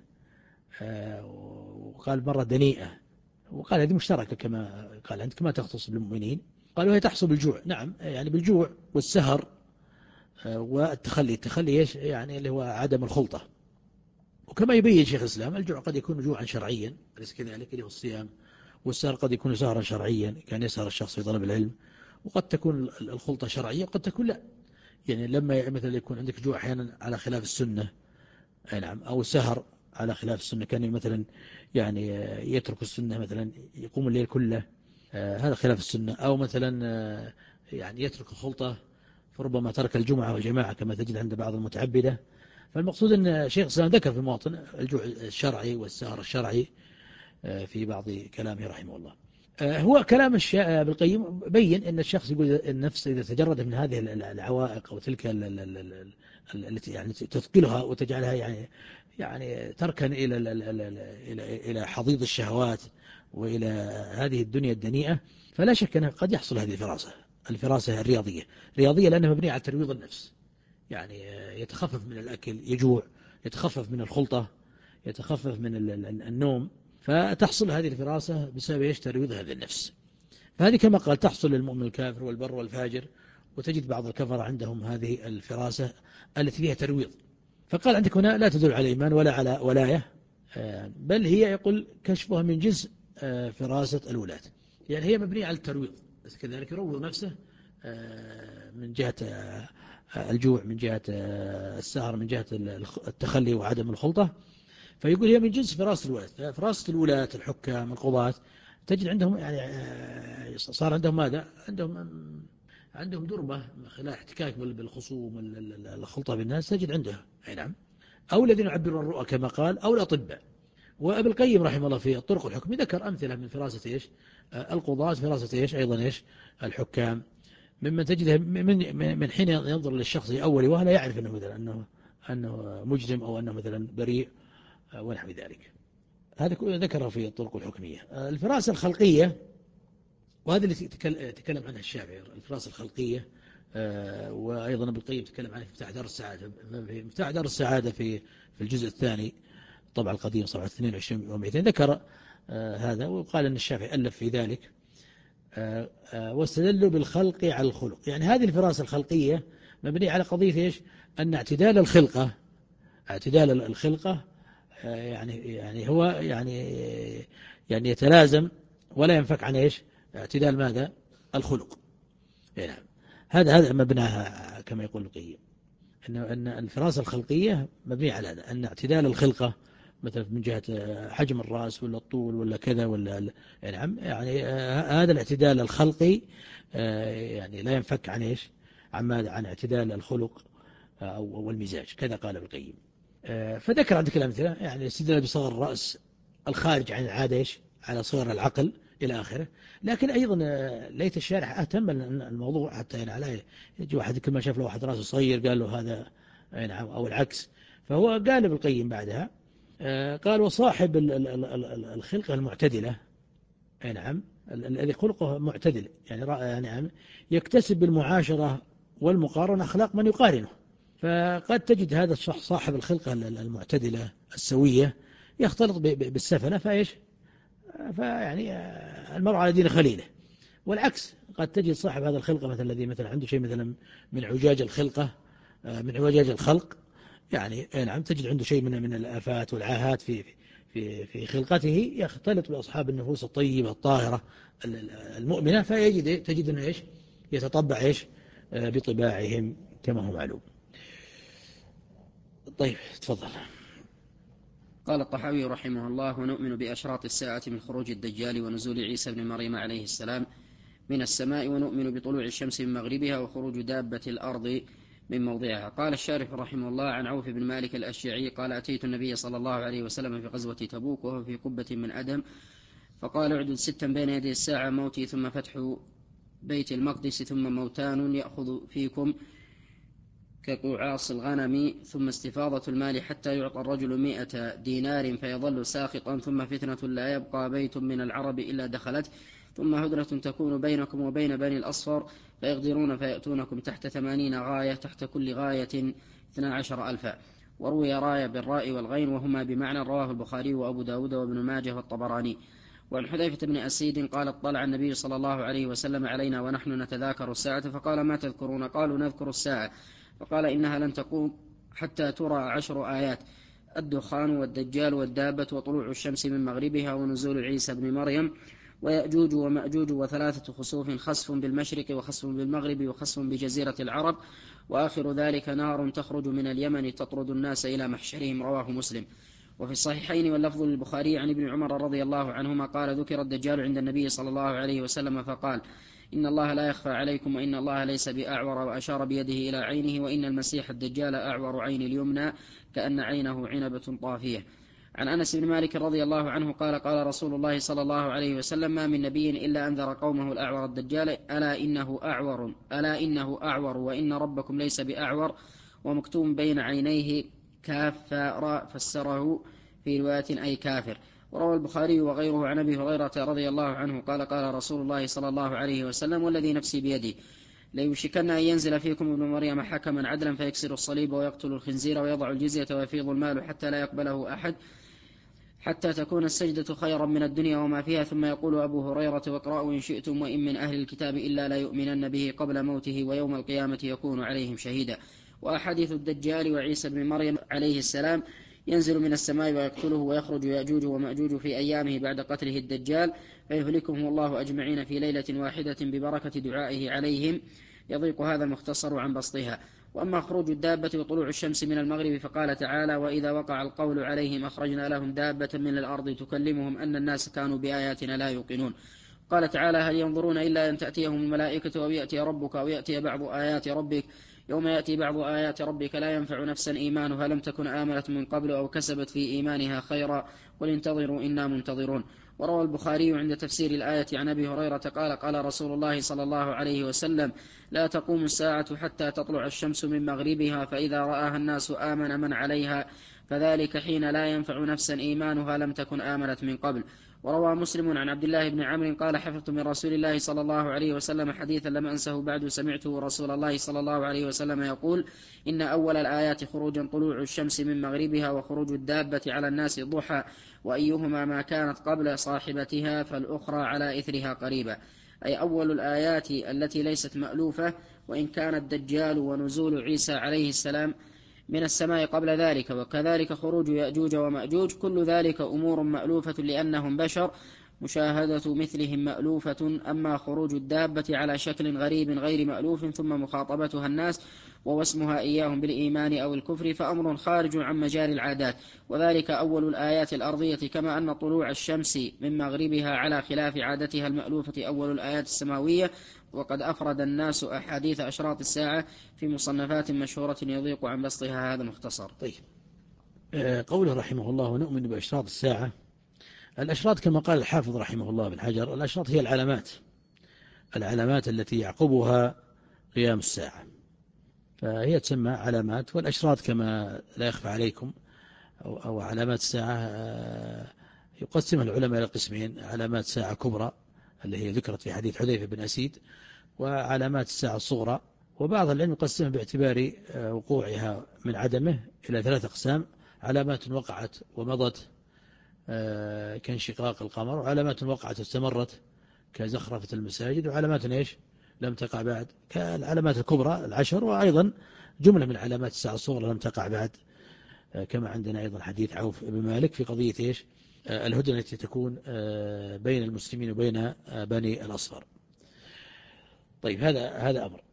وقال مرة دنيئة، وقال هذه مشتركة كما قال عندك ما تختص بالمؤمنين. قال وهي تحصل بالجوع. نعم، يعني بالجوع والسهر والتخلي. التخلي إيش؟ يعني اللي هو عدم الخلطة. وكما يبين شيخ الإسلام الجوع قد يكون جوعا شرعيا أليس كذلك اللي هو الصيام، والسهر قد يكون سهرا شرعيا كان يسهر الشخص في طلب العلم، وقد تكون الخلطة شرعية وقد تكون لا. يعني لما مثلا يكون عندك جوع أحيانا على خلاف السنة، نعم، أو سهر على خلاف السنة، كان مثلا يعني يترك السنة مثلا يقوم الليل كله، هذا خلاف السنة، أو مثلا يعني يترك الخلطة فربما ترك الجمعة والجماعة كما تجد عند بعض المتعبدة. فالمقصود أن شيخ الإسلام ذكر في المواطن الجوع الشرعي والسهر الشرعي في بعض كلامه رحمه الله. هو كلام بالقيم بين أن الشخص يقول النفس إذا تجرد من هذه العوائق أو تلك التي يعني تثقلها وتجعلها يعني يعني تركا إلى إلى إلى حضيض الشهوات وإلى هذه الدنيا الدنيئة، فلا شك أنه قد يحصل هذه الفراسة الفراسة الرياضية رياضية لأنها مبنية على ترويض النفس، يعني يتخفف من الأكل، يجوع، يتخفف من الخلطة، يتخفف من النوم، فتحصل هذه الفراسة بسبب ايش؟ ترويض هذه النفس. فهذه كما قال تحصل للمؤمن الكافر والبر والفاجر، وتجد بعض الكفر عندهم هذه الفراسة التي فيها ترويض. فقال عندك هنا لا تدل على إيمان ولا على ولاية، بل هي يقول كشفها من جزء فراسة الولاة، يعني هي مبنية على الترويض، بس كذلك يروض نفسه من جهة الجوع، من جهة السهر، من جهة التخلي وعدم الخلطة. فيقول هي من جنس فراسة الولاة. فراسة الولاة الحكام القضاة تجد عندهم يعني صار عندهم ماذا؟ عندهم عندهم دربة خلال احتكاك بالخصوم، الخلطة بالناس تجد عنده، أي نعم، أو الذين يعبرون الرؤى كما قال، أو الأطباء. وابن القيم رحمه الله في الطرق الحكم ذكر أمثلة من فراسة إيش؟ القضاة، فراسة إيش؟ أيضا إيش؟ الحكام، ممن تجده من من حين ينظر للشخص أول وهلا يعرف أنه مثلا أنه أنه مجرم أو أنه مثلا بريء ونحو ذلك. هذا ذكره في الطرق الحكمية. الفراسة الخلقية وهذا اللي تكلم عنها الشافعي، الفراس الخلقية. وأيضا ابن القيم تكلم عنه في مفتاح دار السعادة، في مفتاح دار السعادة في في الجزء الثاني الطبع القديم صفحة اثنين وعشرين ومئتين ذكر هذا، وقال أن الشافعي ألف في ذلك. واستدلوا بالخلق على الخلق، يعني هذه الفراسة الخلقية مبنية على قضية إيش؟ أن اعتدال الخلقة اعتدال الخلقة يعني يعني هو يعني يعني يتلازم ولا ينفك عن إيش؟ اعتدال ماذا؟ الخلق. يعني هذا هذا مبناها كما يقول القيم، أن أن الفراسة الخلقية مبنية على هذا، أن اعتدال الخلقة مثلا من جهة حجم الرأس ولا الطول ولا كذا ولا يعني يعني هذا الاعتدال الخلقي يعني لا ينفك عن إيش؟ عن ماذا؟ عن اعتدال الخلق أو والمزاج، كذا قال ابن القيم. فذكر عندك الأمثلة، يعني استدلال بصغر الرأس الخارج عن العادة إيش؟ على صغر العقل إلى آخره. لكن أيضا ليت الشارح أهتم الموضوع حتى يعني على يجي واحد كل ما شاف له واحد رأسه صغير قال له هذا نعم أو العكس. فهو قال ابن القيم بعدها قال وصاحب الخلقة المعتدلة نعم الذي خلقه معتدل يعني نعم يكتسب بالمعاشرة والمقارنة أخلاق من يقارنه. فقد تجد هذا الشخص صاحب الخلقة المعتدلة السوية يختلط بالسفلة فإيش فيعني المرء على دين خليله. والعكس قد تجد صاحب هذا الخلقة مثلا الذي مثلا عنده شيء مثلا من عجاج الخلقة من عجاج الخلق يعني نعم تجد عنده شيء من من الآفات والعاهات في في في خلقته يختلط بأصحاب النفوس الطيبة الطاهرة المؤمنة فيجد تجد انه ايش يتطبع ايش بطباعهم كما هو معلوم. طيب تفضل. قال الطحاوي رحمه الله: ونؤمن بأشراط الساعة من خروج الدجال ونزول عيسى بن مريم عليه السلام من السماء، ونؤمن بطلوع الشمس من مغربها وخروج دابة الأرض من موضعها. قال الشارح رحمه الله: عن عوف بن مالك الأشجعي قال: أتيت النبي صلى الله عليه وسلم في غزوة تبوك وهو في قبة من أدم، فقال: اعدد ستا بين يدي الساعة، موتي ثم فتح بيت المقدس ثم موتان يأخذ فيكم كقعاص الغنم ثم استفاضة المال حتى يعطى الرجل مئة دينار فيظل ساخطا، ثم فتنة لا يبقى بيت من العرب إلا دخلت، ثم هدرة تكون بينكم وبين بني الأصفر فيغدرون فيأتونكم تحت ثمانين غاية تحت كل غاية اثنا عشر ألفا. وروي راية بالراء والغين وهما بمعنى، رواه البخاري وأبو داود وابن ماجه والطبراني. وعن حذيفة بن أسيد قال: اطلع النبي صلى الله عليه وسلم علينا ونحن نتذاكر الساعة، فقال: ما تذكرون؟ قالوا: نذكر الساعة. فقال: إنها لن تقوم حتى ترى عشر آيات: الدخان والدجال والدابة وطلوع الشمس من مغربها ونزول عيسى بن مريم ويأجوج ومأجوج وثلاثة خسوف، خسف بالمشرق وخسف بالمغرب وخسف بجزيرة العرب، وآخر ذلك نار تخرج من اليمن تطرد الناس إلى محشرهم. رواه مسلم. وفي الصحيحين واللفظ للبخاري عن ابن عمر رضي الله عنهما قال: ذكر الدجال عند النبي صلى الله عليه وسلم فقال: إن الله لا يخفى عليكم وإن الله ليس بأعور، وأشار بيده إلى عينه: وإن المسيح الدجال أعور عين اليمنى كأن عينه عنبة طافية. عن أنس بن مالك رضي الله عنه قال: قال رسول الله صلى الله عليه وسلم: ما من نبي إلا أنذر قومه الأعور الدجال، ألا إنه أعور ألا إنه أعور وإن ربكم ليس بأعور، ومكتوم بين عينيه كاف راء، فسره في رواية أي كافر. وروى البخاري وغيره عن أبي هريرة رضي الله عنه قال: قال رسول الله صلى الله عليه وسلم: والذي نفسي بيده ليوشكن أن ينزل فيكم ابن مريم حكما عدلا فيكسر الصليب ويقتل الخنزير ويضع الجزية ويفيض المال حتى لا يقبله أحد، حتى تكون السجدة خيرا من الدنيا وما فيها. ثم يقول أبو هريرة: واقرأوا إن شئتم: وإن من أهل الكتاب إلا لا يؤمنن به قبل موته ويوم القيامة يكون عليهم شهيدا. وأحاديث الدجال وعيسى بن مريم عليه السلام: ينزل من السماء ويقتله ويخرج يأجوج ومأجوج في أيامه بعد قتله الدجال فيهلكهم الله أجمعين في ليلة واحدة ببركة دعائه عليهم. يضيق هذا المختصر عن بسطها. وأما خروج الدابة وطلوع الشمس من المغرب فقال تعالى: وإذا وقع القول عليهم أخرجنا لهم دابة من الأرض تكلمهم أن الناس كانوا بآياتنا لا يوقنون. قال تعالى: هل ينظرون إلا أن تأتيهم الملائكة أو يأتي ربك أو يأتي بعض آيات ربك يوم يأتي بعض آيات ربك لا ينفع نفسا إيمانها لم تكن آمنت من قبل أو كسبت في إيمانها خيرا قل انتظروا إنا منتظرون. وروى البخاري عند تفسير الآية عن أبي هريرة قال: قال رسول الله صلى الله عليه وسلم: لا تقوم الساعة حتى تطلع الشمس من مغربها، فإذا رآها الناس آمن من عليها، فذلك حين لا ينفع نفسا إيمانها لم تكن آمنت من قبل. وروى مسلم عن عبد الله بن عمرو قال حفظت من رسول الله صلى الله عليه وسلم حديثا لم أنسه بعد سمعته رسول الله صلى الله عليه وسلم يقول إن أول الآيات خروجا طلوع الشمس من مغربها وخروج الدابة على الناس ضحى وأيهما ما كانت قبل صاحبتها فالأخرى على إثرها قريبا، أي أول الآيات التي ليست مألوفة، وإن كان الدجال ونزول عيسى عليه السلام من السماء قبل ذلك، وكذلك خروج يأجوج ومأجوج، كل ذلك أمور مألوفة لأنهم بشر، مشاهدة مثلهم مألوفة. أما خروج الدابة على شكل غريب غير مألوف ثم مخاطبتها الناس ووسمها إياهم بالإيمان أو الكفر فأمر خارج عن مجال العادات، وذلك أول الآيات الأرضية، كما أن طلوع الشمس من مغربها على خلاف عادتها المألوفة أول الآيات السماوية. وقد أفرد الناس أحاديث أشراط الساعة في مصنفات مشهورة يضيق عن بسطها، هذا مختصر. طيب، قوله رحمه الله ونؤمن بأشراط الساعة. الأشراط كما قال الحافظ رحمه الله بن حجر، الأشراط هي العلامات العلامات التي يعقبها قيام الساعة، فهي تسمى علامات. والأشراط كما لا يخفى عليكم أو, أو علامات الساعة يقسمها العلماء إلى قسمين: علامات ساعة كبرى اللي هي ذكرت في حديث حذيفة بن أسيد، وعلامات الساعة الصغرى. وبعض العلم يقسمها باعتبار وقوعها من عدمه إلى ثلاثة أقسام: علامات وقعت ومضت كانشقاق القمر، وعلامات وقعت واستمرت كزخرفة المساجد، وعلامات إيش لم تقع بعد كالعلامات الكبرى العشر، وأيضا جملة من علامات الساعة الصغرى لم تقع بعد، كما عندنا أيضا حديث عوف بن مالك في قضية إيش الهدنة التي تكون بين المسلمين وبين بني الأصفر. طيب، هذا هذا أمر.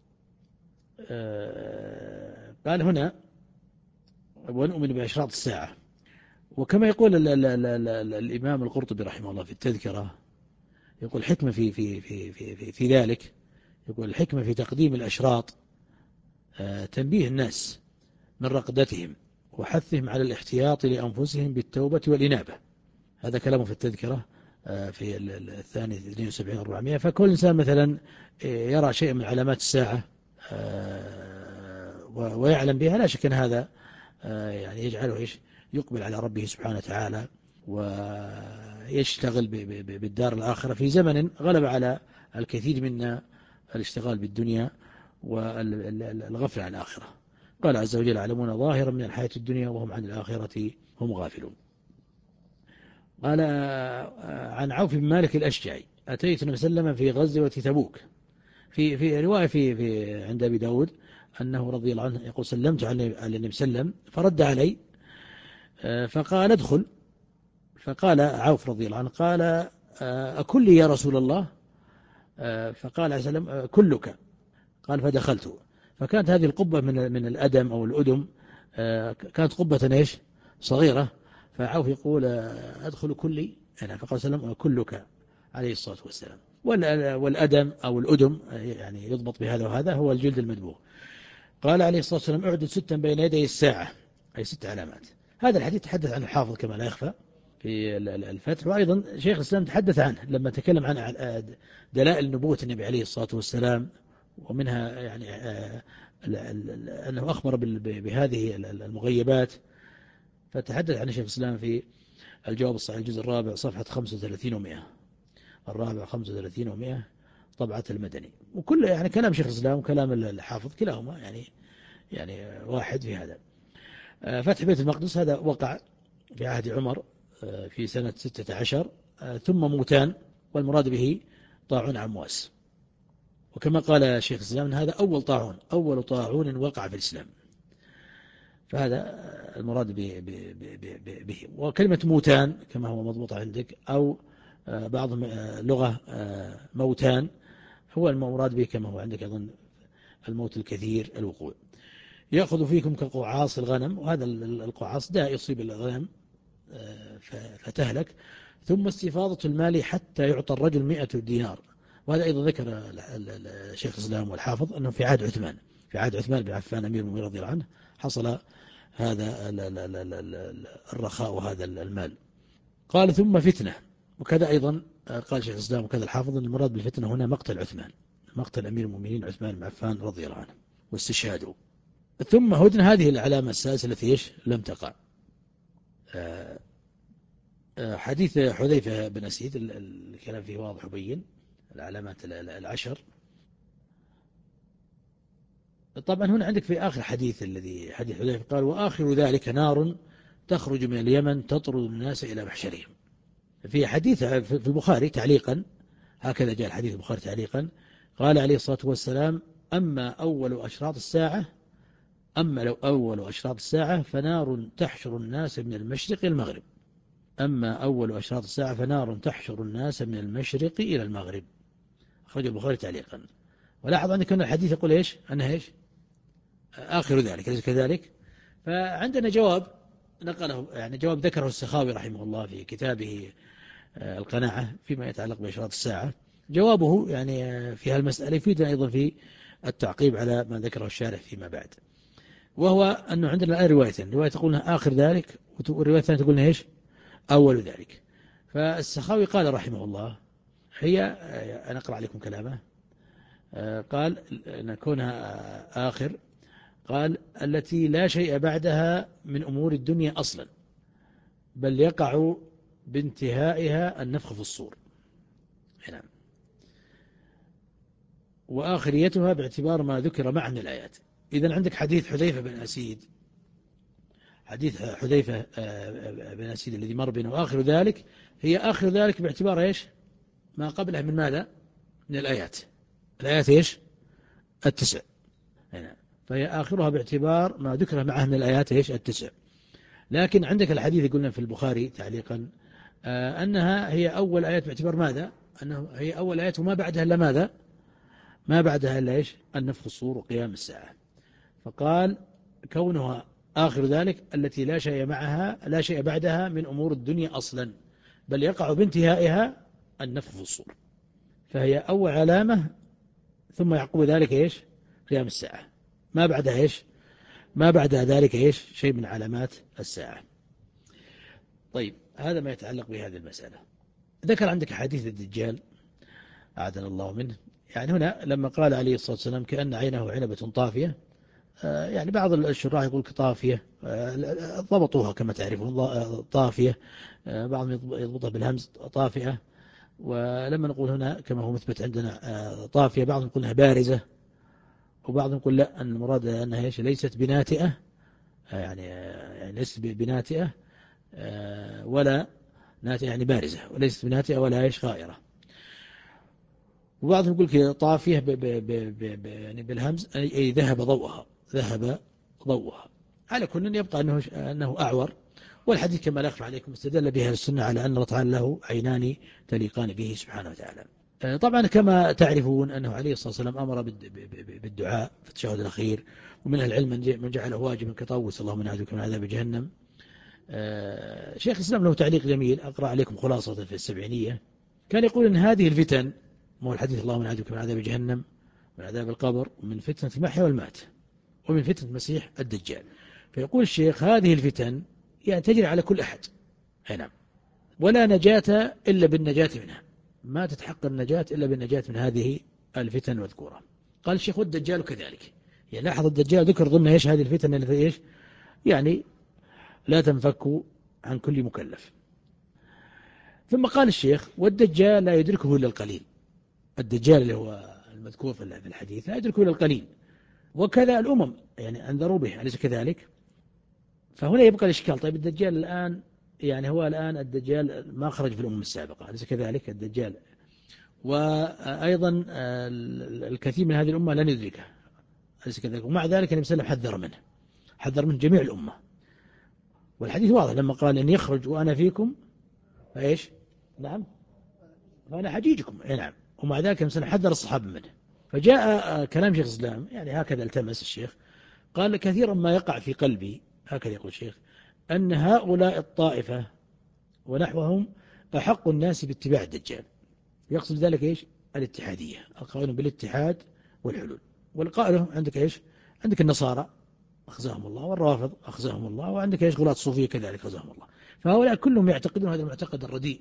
قال هنا ونؤمن بأشراط الساعة. وكما يقول ال ال ال ال ال الإمام القرطبي رحمه الله في التذكرة، يقول حكمة في في في في في, في ذلك، يقول الحكمة في تقديم الأشراط تنبيه الناس من رقدتهم وحثهم على الاحتياط لأنفسهم بالتوبة والإنابة. هذا كلامه في التذكرة في الثاني اثنين وسبعين أربعمائة. فكل إنسان مثلا يرى شيء من علامات الساعة ويعلم بها، لا شك أن هذا يعني يجعله إيش يقبل على ربه سبحانه وتعالى ويشتغل بالدار الآخرة في زمن غلب على الكثير منا الاشتغال بالدنيا والغفل عن الآخرة. قال عز وجل: يعلمون ظاهرا من الحياة الدنيا وهم عن الآخرة هم غافلون. قال عن عوف بن مالك الأشجعي: أتيت النبي صلى الله عليه وسلم في غزوة تبوك. في في رواية في في عند أبي داود أنه رضي الله عنه يقول: سلمت على النبي صلى الله عليه وسلم فرد علي فقال: ادخل. فقال عوف رضي الله عنه: قال: أكلي يا رسول الله؟ فقال عليه السلام: كلك. قال: فدخلت. فكانت هذه القبة من من الأدم أو الأدم، كانت قبة إيش صغيرة. فعوف يقول: أدخل كلي أنا؟ فقال صلى الله عليه وسلم: كلك عليه الصلاة والسلام. والأدم أو الأدم يعني يضبط بهذا وهذا هو الجلد المدبوغ. قال عليه الصلاة والسلام: اعدد ستا بين يدي الساعة، أي ست علامات. هذا الحديث تحدث عنه الحافظ كما لا يخفى في الفتح، وأيضا شيخ الإسلام تحدث عنه لما تكلم عن دلائل نبوة النبي عليه الصلاة والسلام، ومنها يعني أنه أخبر بهذه المغيبات. فتحدث عن شيخ الإسلام في الجواب الصحيح الجزء الرابع صفحة خمسة وثلاثين ومئة، الرابع خمسة وثلاثين ومئة طبعة المدني. وكل يعني كلام شيخ الإسلام وكلام الحافظ كلاهما يعني يعني واحد في هذا. فتح بيت المقدس هذا وقع في عهد عمر في سنة ستة عشر، ثم موتان، والمراد به طاعون عمواس. وكما قال شيخ الإسلام هذا أول طاعون أول طاعون وقع في الإسلام، فهذا المراد به. وكلمة موتان كما هو مضبوط عندك، أو بعض لغة موتان، هو المراد به كما هو عندك أظن الموت الكثير الوقوع. يأخذ فيكم كقعاص الغنم، وهذا القعاص دا يصيب الغنم فتهلك. ثم استفاضة المال حتى يعطى الرجل مئة دينار. وهذا أيضا ذكر الشيخ الإسلام والحافظ أنه في عهد عثمان في عهد عثمان بن عفان أمير المؤمنين رضي الله عنه حصل هذا الرخاء وهذا المال. قال: ثم فتنة. وكذا أيضا قال شيخ الإسلام وكذا الحافظ أن المراد بالفتنة هنا مقتل عثمان، مقتل أمير المؤمنين عثمان بن عفان رضي الله عنه واستشهاده. ثم هدنة، هذه العلامة السادسة التي إيش لم تقع. حديث حذيفة بن أسيد الكلام فيه واضح وبين العلامات العشر. طبعا هنا عندك في آخر حديث الذي حديث حذيفة قال وآخر ذلك نار تخرج من اليمن تطرد الناس إلى محشرهم. في حديث في البخاري تعليقا هكذا جاء الحديث البخاري تعليقا قال عليه الصلاة والسلام أما أول أشراط الساعة أما لو أول أشراط الساعة فنار تحشر الناس من المشرق إلى المغرب أما أول أشراط الساعة فنار تحشر الناس من المشرق إلى المغرب. أخرج البخاري تعليقا. ولاحظ أن كان الحديث يقول إيش أنها إيش آخر ذلك ليس كذلك. فعندنا جواب نقله يعني جواب ذكره السخاوي رحمه الله في كتابه القناعة فيما يتعلق بأشراط الساعة. جوابه يعني في هالمسألة يفيدنا أيضا في التعقيب على ما ذكره الشارح فيما بعد، وهو أنه عندنا الآن روايتين، رواية تقولنا آخر ذلك والرواية الثانية تقولنا إيش أول ذلك. فالسخاوي قال رحمه الله هي أنا أقرأ عليكم كلامه قال أن كونها آخر قال التي لا شيء بعدها من أمور الدنيا أصلا بل يقع بانتهائها النفخ في الصور. نعم. وآخريتها باعتبار ما ذكر معه من الآيات. إذن عندك حديث حذيفة بن أسيد حديث حذيفة بن أسيد الذي مر بنا وآخر ذلك هي آخر ذلك باعتبار إيش ما قبلها من ماذا من الآيات الآيات إيش التسع. نعم. فهي آخرها باعتبار ما ذكر معه من الآيات إيش التسع. لكن عندك الحديث قلنا في البخاري تعليقا آه أنها هي أول آيات باعتبار ماذا أنه هي أول آيات وما بعدها إلا ماذا ما بعدها إلا إيش النفخ الصور وقيام الساعة. فقال كونها آخر ذلك التي لا شيء معها لا شيء بعدها من أمور الدنيا أصلا بل يقع بانتهائها النفخ في الصور. فهي أول علامة ثم يعقب ذلك إيش قيام الساعة ما بعدها إيش ما بعد ذلك إيش شيء من علامات الساعة. طيب هذا ما يتعلق بهذه المسألة. ذكر عندك حديث الدجال أعاذنا الله منه. يعني هنا لما قال عليه الصلاة والسلام كأن عينه عنبة طافية يعني بعض الشراح يقول طافية ضبطوها كما تعرفون طافية بعضهم يضبطها بالهمز طافئة. ولما نقول هنا كما هو مثبت عندنا طافية بعضهم يقول انها بارزة وبعضهم يقول لا أن المراد أنها ليست بناتئة يعني, يعني ليست بناتئة ولا ناتئة يعني بارزة وليست بناتئة ولا ايش غائرة. وبعضهم يقول كذا طافية ب ب ب ب يعني بالهمز أي ذهب ضوءها ذهب ضوءها. على كل يبقى أنه, أنه أعور. والحديث كما لا أخفى عليكم استدل بها السنة على أن الله تعالى له عينان تليقان به سبحانه وتعالى. طبعا كما تعرفون أنه عليه الصلاة والسلام أمر بالدعاء في التشهد الأخير ومن العلم من جعله واجبا كطوس اللهم من عذبك من عذاب جهنم. شيخ الإسلام له تعليق جميل أقرأ عليكم خلاصة في السبعينية. كان يقول أن هذه الفتن مو الحديث اللهم من عذبك من عذاب جهنم من عذاب القبر ومن فتنة المحيا والمات ومن فتنة المسيح الدجال. فيقول الشيخ هذه الفتن يعني تجري على كل أحد نعم ولا نجاة إلا بالنجاة منها ما تتحقق النجاة إلا بالنجاة من هذه الفتن المذكورة. قال الشيخ والدجال كذلك يعني لاحظ الدجال ذكر ضمن إيش هذه الفتن التي إيش يعني لا تنفك عن كل مكلف. ثم قال الشيخ والدجال لا يدركه إلا القليل. الدجال اللي هو المذكور في الحديث لا يدركه إلا القليل وكذا الأمم يعني أنذروا به أليس كذلك. فهنا يبقى الإشكال طيب الدجال الآن يعني هو الآن الدجال ما خرج في الأمم السابقة أليس كذلك الدجال وأيضا الكثير من هذه الأمة لن يدركها أليس كذلك. ومع ذلك النبي صلى الله عليه وسلم حذر منه حذر من جميع الأمة والحديث واضح لما قال إن يخرج وأنا فيكم فإيش نعم فأنا حجيجكم نعم. ومع ذلك النبي صلى الله عليه وسلم حذر الصحابة منه. فجاء كلام شيخ الإسلام يعني هكذا التمس الشيخ قال كثيرا ما يقع في قلبي هكذا يقول الشيخ أن هؤلاء الطائفة ونحوهم أحق الناس باتباع الدجال. يقصد ذلك إيش الاتحادية القائلون بالاتحاد والحلول. والقائل عندك إيش عندك النصارى أخزاهم الله والرافض أخزاهم الله وعندك إيش غلاة الصوفية كذلك أخزاهم الله. فهؤلاء كلهم يعتقدون هذا المعتقد الرديء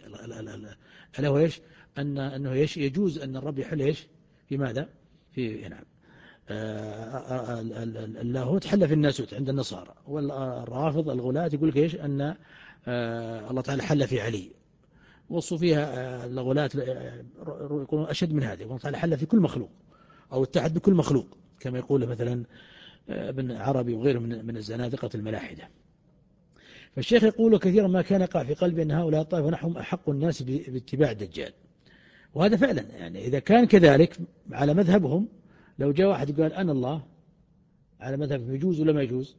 ألا هو إيش أن أنه إيش يجوز أن الرب يحل إيش في ماذا في نعم اللاهوت حل في الناسوت عند النصارى، والرافض الغلاة يقول لك إيش أن الله تعالى حل في علي، وصوا فيها الغلاة يقولون أشد من هذه، الله تعالى حل في كل مخلوق أو اتحد بكل مخلوق، كما يقول مثلا ابن عربي وغيره من الزنادقة الملاحدة. فالشيخ يقول كثيرا ما كان يقع في قلبي أن هؤلاء الطائفة نحن أحق الناس باتباع الدجال، وهذا فعلا يعني إذا كان كذلك على مذهبهم، لو جاء واحد قال أنا الله على مذهبهم يجوز ولا ما يجوز؟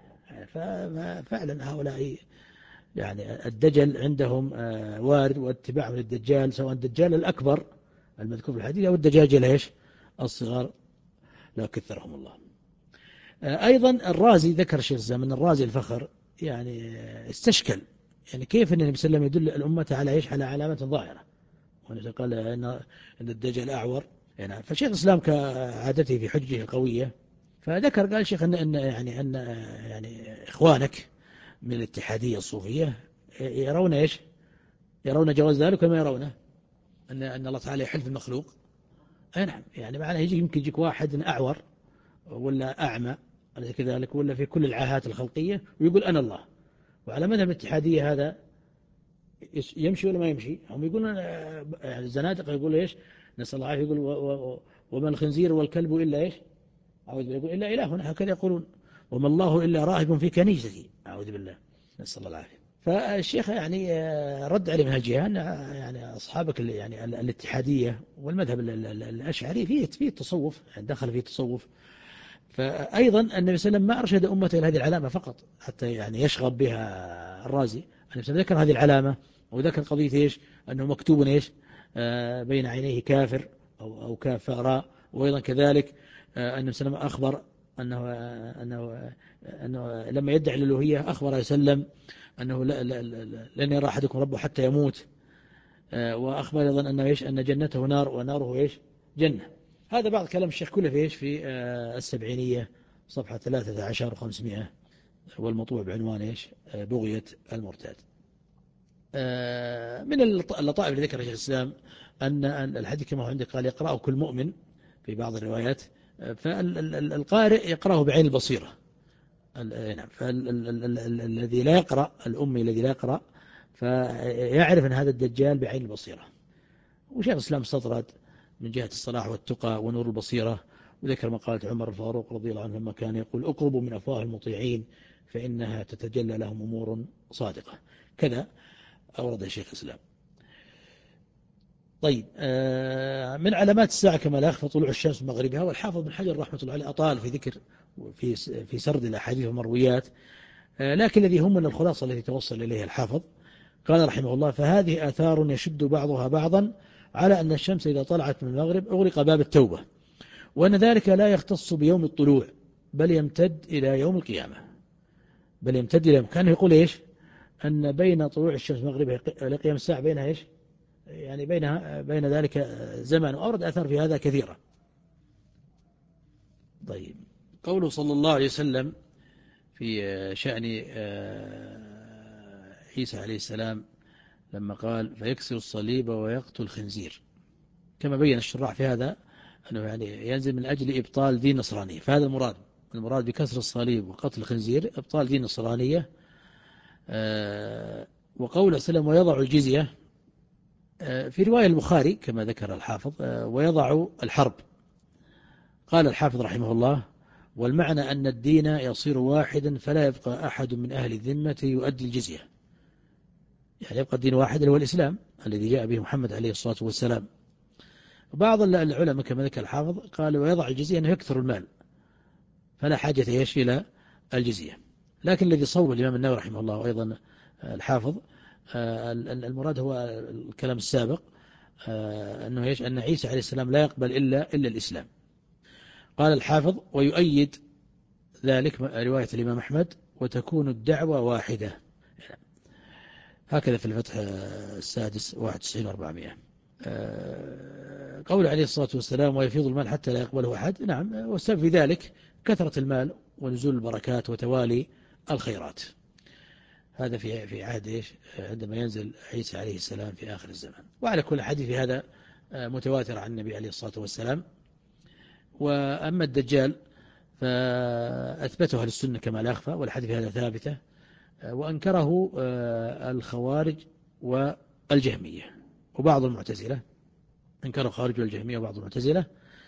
ففعلا هؤلاء يعني الدجل عندهم وارد، واتباعهم للدجال سواء الدجال الأكبر المذكور في الحديث أو الدجاجة ليش الصغار لا كثرهم الله. أيضا الرازي ذكر الشيخ الزمن الرازي الفخر يعني استشكل يعني كيف أن النبي صلى الله عليه وسلم يدل الأمة على إيش على علامة ظاهرة، قال أن الدجال أعور يعني. فشيخ الإسلام كعادته في حجه القوية فذكر قال شيخ أن, أن يعني أن يعني إخوانك من الاتحادية الصوفية يرون إيش يرون جواز ذلك وما يرونه أن أن الله تعالى يحل في المخلوق. أي نعم يعني معناه يجي يمكن يجيك واحد أعور ولا أعمى كذلك ولا في كل العاهات الخلقية ويقول أنا الله، وعلى مذهب الاتحادية هذا يمشي ولا ما يمشي؟ هم يقولون يعني الزنادقة يقول إيش نسأل الله عافية، يقول وما الخنزير والكلب إلا إيش أعوذ بالله، يقول إلا إله، هكذا يقولون وما الله إلا راهب في كنيسته أعوذ بالله نسأل الله العافية. فالشيخ يعني رد عليه من هالجهة أن يعني أصحابك يعني الاتحادية والمذهب الأشعري فيه فيه التصوف يعني دخل فيه التصوف. فأيضا النبي صلى الله عليه وسلم ما أرشد أمته إلى هذه العلامة فقط حتى يعني يشغب بها الرازي، النبي صلى الله عليه وسلم ذكر هذه العلامة وذكر قضية إيش أنه مكتوب إيش آه بين عينيه كافر أو أو كافراء، وأيضا كذلك آه النبي صلى الله عليه وسلم أخبر أنه آه أنه أنه لما يدعي الألوهية أخبر عليه وسلم أنه لن يرى أحدكم ربه حتى يموت، آه وأخبر أيضا أنه إيش أن جنته نار وناره إيش جنة. هذا بعض كلام الشيخ كله في إيش في آه السبعينية صفحة ثلاثة عشر وخمسمائة والمطبوع بعنوان إيش آه بغية المرتاد. آه من اللطائف اللي ذكر الشيخ الإسلام أن الحديث كما هو عندك قال يقرأه كل مؤمن في بعض الروايات، فالقارئ يقرأه بعين البصيرة. نعم فالذي لا يقرأ الأمي الذي لا يقرأ فيعرف أن هذا الدجال بعين البصيرة. وشيخ الإسلام استطرد من جهة الصلاح والتقى ونور البصيرة، وذكر مقالة عمر الفاروق رضي الله عنه لما كان يقول اقربوا من أفواه المطيعين فإنها تتجلى لهم أمور صادقة، كذا أورد الشيخ الإسلام. طيب من علامات الساعة كما لا يخفى طلوع الشمس من مغربها، والحافظ بن حجر رحمة الله عليه أطال في ذكر في في سرد الأحاديث والمرويات، لكن الذي هم من الخلاصة التي توصل إليها الحافظ قال رحمه الله فهذه آثار يشد بعضها بعضا على أن الشمس إذا طلعت من المغرب أغلق باب التوبة، وأن ذلك لا يختص بيوم الطلوع بل يمتد إلى يوم القيامة، بل يمتد إلى كان يقول إيش أن بين طلوع الشمس مغربها إلى قيام الساعة بينها إيش يعني بينها بين ذلك زمان، وأورد أثار في هذا كثيرة. طيب قوله صلى الله عليه وسلم في شأن عيسى عليه السلام لما قال فيكسر الصليب ويقتل الخنزير، كما بين الشراح في هذا أنه يعني ينزل من أجل إبطال دين النصرانية، فهذا المراد المراد بكسر الصليب وقتل الخنزير إبطال دين النصرانية. وقوله سلم ويضع الجزية في رواية البخاري كما ذكر الحافظ ويضع الحرب. قال الحافظ رحمه الله والمعنى أن الدين يصير واحدا فلا يبقى أحد من أهل الذمة يؤدي الجزية، يعني يبقى الدين واحد هو الإسلام الذي جاء به محمد عليه الصلاة والسلام. بعض العلماء كما ذكر الحافظ قال ويضع الجزية أنه يكثر المال فلا حاجة يش إلى الجزية، لكن الذي صوب الإمام النووي رحمه الله وأيضا الحافظ المراد هو الكلام السابق أنه يش أن عيسى عليه السلام لا يقبل إلا إلا الإسلام. قال الحافظ ويؤيد ذلك رواية الإمام أحمد وتكون الدعوة واحدة، هكذا في الفتح السادس واحد وتسعين وأربعمائة. قول عليه الصلاة والسلام ويفيض المال حتى لا يقبله أحد، نعم والسبب في ذلك كثرة المال ونزول البركات وتوالي الخيرات، هذا في في عهد إيش عندما ينزل عيسى عليه السلام في آخر الزمان. وعلى كل حديث في هذا متواتر عن النبي عليه الصلاة والسلام، وأما الدجال فأثبته أهل السنة كما لا يخفى، والحديث هذا ثابتة، وأنكره الخوارج والجهمية وبعض المعتزلة، أنكره الخوارج والجهمية وبعض المعتزلة.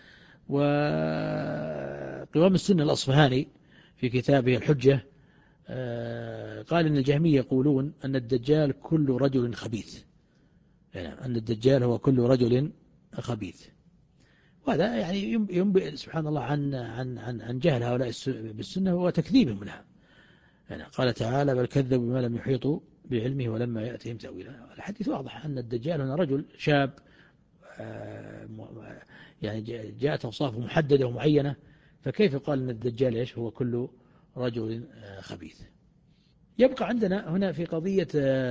وقوام السنة الأصفهاني في كتابه الحجة قال إن الجهمية يقولون أن الدجال كل رجل خبيث، يعني أن الدجال هو كل رجل خبيث. وهذا يعني ينبئ سبحان الله عن عن عن عن جهل هؤلاء بالسنة وتكذيبهم لها. يعني قال تعالى: بل كذبوا بما لم يحيطوا بعلمه ولما يأتهم تأويله. الحديث واضح أن الدجال هنا رجل شاب، يعني جاءت أوصافه محددة ومعينة، فكيف قال أن الدجال إيش هو كل رجل خبيث؟ يبقى عندنا هنا في قضية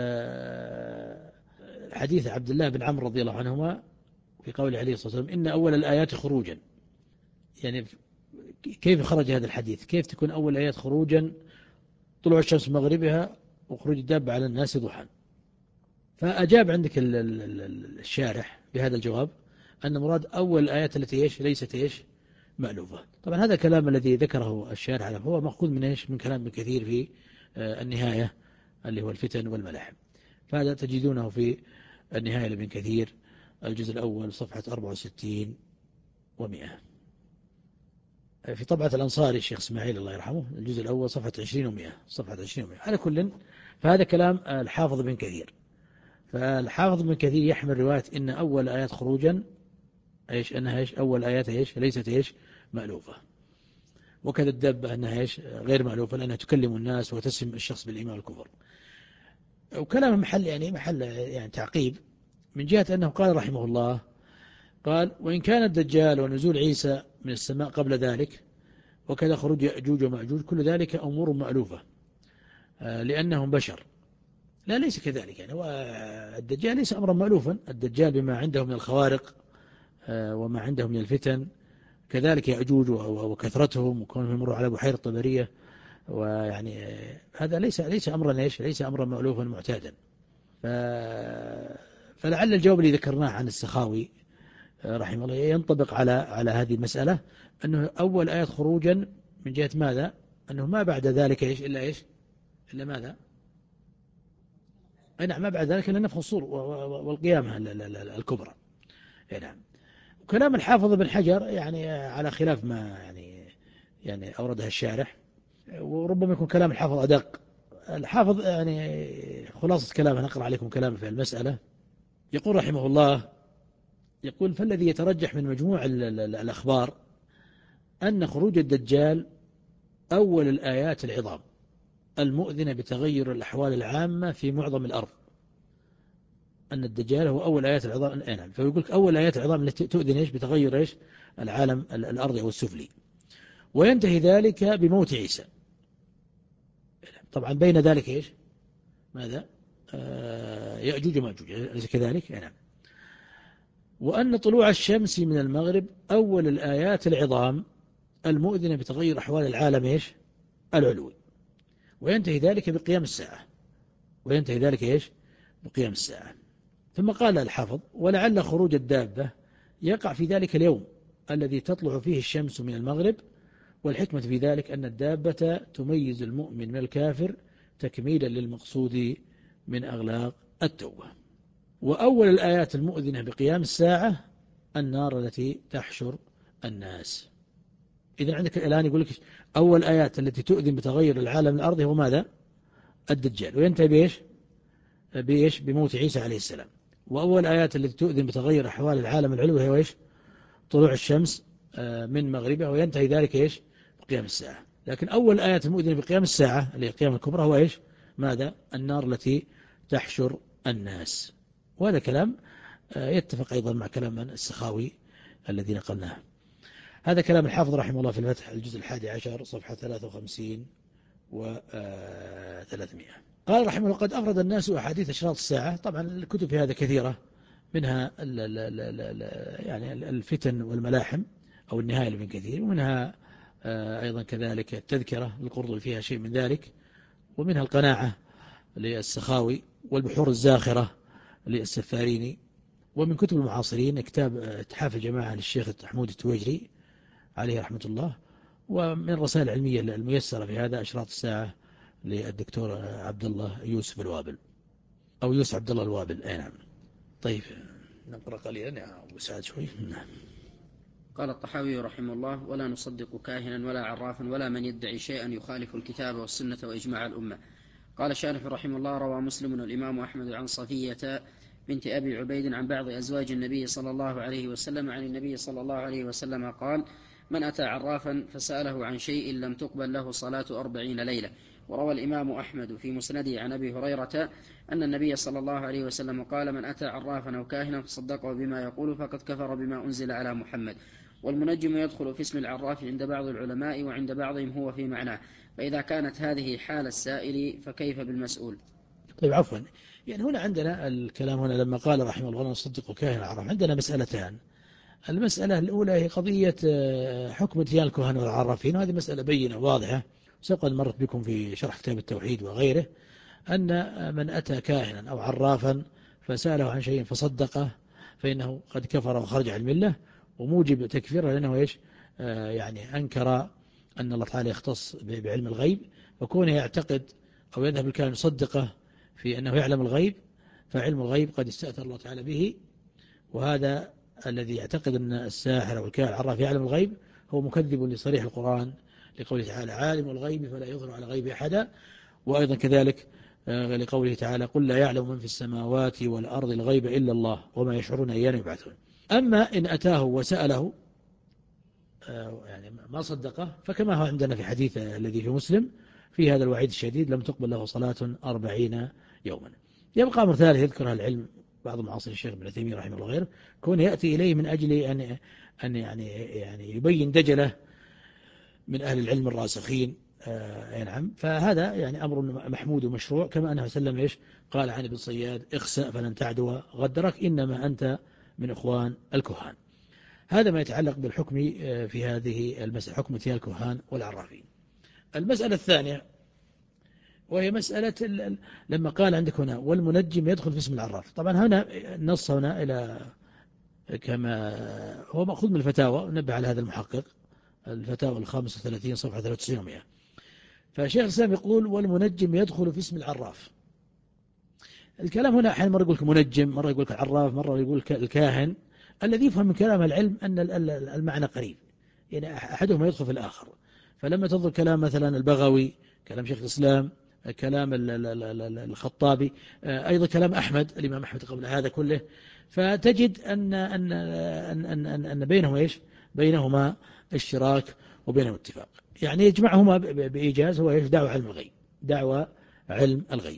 حديث عبد الله بن عمرو رضي الله عنهما في قوله عليه الصلاة والسلام: إن أول الآيات خروجا. يعني كيف خرج هذا الحديث؟ كيف تكون أول الآيات خروجا؟ طلوع الشمس مغربها وخروج الدابة على الناس ضحى. فأجاب عندك الشارح بهذا الجواب أن مراد أول الآيات التي إيش ليست إيش مألوفة. طبعا هذا الكلام الذي ذكره الشارح هو مأخوذ من إيش من كلام ابن كثير في النهاية اللي هو الفتن والملاحم. فهذا تجدونه في النهاية لابن كثير الجزء الأول صفحة أربعة وستين ومئة. في طبعة الأنصاري الشيخ إسماعيل الله يرحمه الجزء الأول صفحة عشرين ومئة، صفحة عشرين ومئة. على كل، فهذا كلام الحافظ بن كثير. فالحافظ بن كثير يحمل رواية إن أول آيات خروجا إيش أنها إيش أول آيات إيش ليست إيش مألوفة، وكذا الدابة أنها إيش غير مألوفة لأنها تكلم الناس وتسم الشخص بالإيمان والكفر. وكلام محل يعني محل يعني تعقيب من جهة أنه قال رحمه الله، قال: وإن كان الدجال ونزول عيسى من السماء قبل ذلك وكذا خروج يأجوج ومأجوج كل ذلك أمور مألوفة لأنهم بشر. لا، ليس كذلك. يعني الدجال ليس أمرا مألوفا. الدجال بما عنده من الخوارق وما عنده من الفتن، كذلك يأجوج وكثرتهم وكونهم يمروا على بحيرة طبرية، ويعني هذا ليس ليس أمرا ليش ليس أمرا مألوفا معتادا. فلعل الجواب الذي ذكرناه عن السخاوي رحمه الله ينطبق على على هذه المسألة، أنه أول آيات خروجا من جهة ماذا؟ أنه ما بعد ذلك إيش إلا إيش إلا ماذا؟ أي نعم، ما بعد ذلك إلا نفخ الصور والقيامة الكبرى. أي نعم. وكلام الحافظ بن حجر يعني على خلاف ما يعني يعني أوردها الشارح، وربما يكون كلام الحافظ أدق. الحافظ يعني خلاصة كلامه، نقرأ عليكم كلامه في المسألة. يقول رحمه الله، يقول: فالذي يترجح من مجموع الأخبار أن خروج الدجال أول الآيات العظام المؤذنة بتغير الأحوال العامة في معظم الأرض. أن الدجال هو أول آيات العظام. نعم. فيقول أول آيات العظام التي تؤذن إيش بتغير إيش العالم الأرضي أو السفلي، وينتهي ذلك بموت عيسى. طبعا بين ذلك إيش ماذا آه يأجوج ومأجوج، أليس كذلك؟ نعم. وأن طلوع الشمس من المغرب أول الآيات العظام المؤذنة بتغير أحوال العالم إيش العلوي، وينتهي ذلك بقيام الساعة وينتهي ذلك إيش بقيام الساعة. ثم قال الحافظ: ولعل خروج الدابة يقع في ذلك اليوم الذي تطلع فيه الشمس من المغرب، والحكمة في ذلك أن الدابة تميز المؤمن من الكافر تكميلا للمقصود من أغلاق التوبة. وأول الآيات المؤذنة بقيام الساعة النار التي تحشر الناس. إذن عندك الآن يقول لك أول آيات التي تؤذن بتغير العالم الأرضي هو ماذا؟ الدجال، وينتهي بإيش؟ بإيش؟ بموت عيسى عليه السلام. وأول آيات التي تؤذن بتغير أحوال العالم العلوي هو إيش؟ طلوع الشمس من مغربها، وينتهي ذلك إيش؟ بقيام الساعة. لكن أول آيات المؤذنة بقيام الساعة اللي هي القيامة الكبرى هو إيش؟ ماذا؟ النار التي تحشر الناس. وهذا كلام يتفق أيضا مع كلام السخاوي الذي نقلناه. هذا كلام الحافظ رحمه الله في الفتح الجزء الحادي عشر صفحة ثلاثة وخمسين وثلاثمائة. قال رحمه الله: قد أفرد الناس أحاديث أشراط الساعة. طبعا الكتب في هذا كثيرة، منها ال ال ال ال يعني الفتن والملاحم أو النهاية لابن كثير، ومنها أيضا كذلك التذكرة للقرطبي فيها شيء من ذلك، ومنها القناعة للسخاوي، والبحور الزاخرة للسفاريني. ومن كتب المعاصرين كتاب اتحاف الجماعة للشيخ محمود التويجري، عليه رحمة الله. ومن الرسائل العلمية الميسرة في هذا أشراط الساعة للدكتور عبد الله يوسف الوابل أو يوسف عبد الله الوابل. أي نعم. طيب نقرأ قليلا يا أبو سعد شوي. نعم. قال الطحاوي رحمه الله: ولا نصدق كاهنا ولا عرافا ولا من يدعي شيئا يخالف الكتاب والسنة وإجماع الأمة. قال الشارح رحمه الله: روى مسلم والإمام أحمد عن صفية بنت أبي عبيد عن بعض أزواج النبي صلى الله عليه وسلم عن النبي صلى الله عليه وسلم قال: من أتى عرافا فسأله عن شيء لم تقبل له صلاة أربعين ليلة. وروى الإمام أحمد في مسنده عن أبي هريرة أن النبي صلى الله عليه وسلم قال: من أتى عرافا أو كاهنا فصدقه بما يقول فقد كفر بما أنزل على محمد. والمنجم يدخل في اسم العراف عند بعض العلماء وعند بعضهم هو في معناه، فإذا كانت هذه حال السائل فكيف بالمسؤول؟ طيب عفوا، يعني هنا عندنا الكلام هنا لما قال رحمه الله نصدق كاهن العراف، عندنا مسألتان. المسألة الأولى هي قضية حكم اتيان الكهان والعرافين، وهذه مسألة بينة واضحة وقد مرت بكم في شرح كتاب التوحيد وغيره، أن من أتى كاهنا أو عرافا فسأله عن شيء فصدقه فإنه قد كفر وخرج عن الملة، وموجب تكفيره لأنه إيش؟ آه يعني أنكر أن الله تعالى يختص بعلم الغيب، وكونه يعتقد أو يذهب الكاهن يصدقه في أنه يعلم الغيب، فعلم الغيب قد استأثر الله تعالى به. وهذا الذي يعتقد أن الساحر أو الكاهن العراف يعلم الغيب هو مكذب لصريح القرآن لقوله تعالى: عالم الغيب فلا يظهر على الغيب أحدا. وأيضا كذلك لقوله تعالى: قل لا يعلم من في السماوات والأرض الغيب إلا الله وما يشعرون أيان يبعثون. أما إن أتاه وسأله يعني ما صدقه، فكما هو عندنا في حديث الذي في مسلم في هذا الوعيد الشديد: لم تقبل له صلاة أربعين يوما. يبقى أمر ثالث يذكرها العلم بعض معاصر الشيخ ابن تيمية رحمه الله غيره، كون يأتي إليه من أجل أن أن يعني يعني يبين دجله من أهل العلم الراسخين. آه نعم. فهذا يعني أمر محمود ومشروع، كما أنه سلم إيش قال عن ابن صياد: اخسأ فلن تعدو غدرك إنما أنت من إخوان الكهان. هذا ما يتعلق بالحكم في هذه المسألة، حكم اتيان الكهان والعرافين. المسألة الثانية وهي مسألة لما قال عندك هنا: والمنجم يدخل في اسم العراف. طبعا هنا نص هنا إلى كما هو مأخوذ من الفتاوى، نبه على هذا المحقق الفتاوى الخامسة وثلاثين صفحة ثلاثة وتسعين ومئة. فشيخ الإسلام يقول: والمنجم يدخل في اسم العراف. الكلام هنا أحيانا مرة يقول لك منجم، مرة يقول لك عراف، مرة يقول لك الكاهن. الذي يفهم من كلام العلم أن المعنى قريب، يعني أحدهما يدخل في الآخر. فلما تنظر كلام مثلا البغوي، كلام شيخ الإسلام، كلام الخطابي، أيضا كلام أحمد الإمام أحمد قبل هذا كله، فتجد أن أن أن أن, أن بينهما إيش؟ بينهما اشتراك وبينهما اتفاق، يعني يجمعهما بإيجاز هو إيش؟ دعوة علم الغيب، دعوة علم الغيب.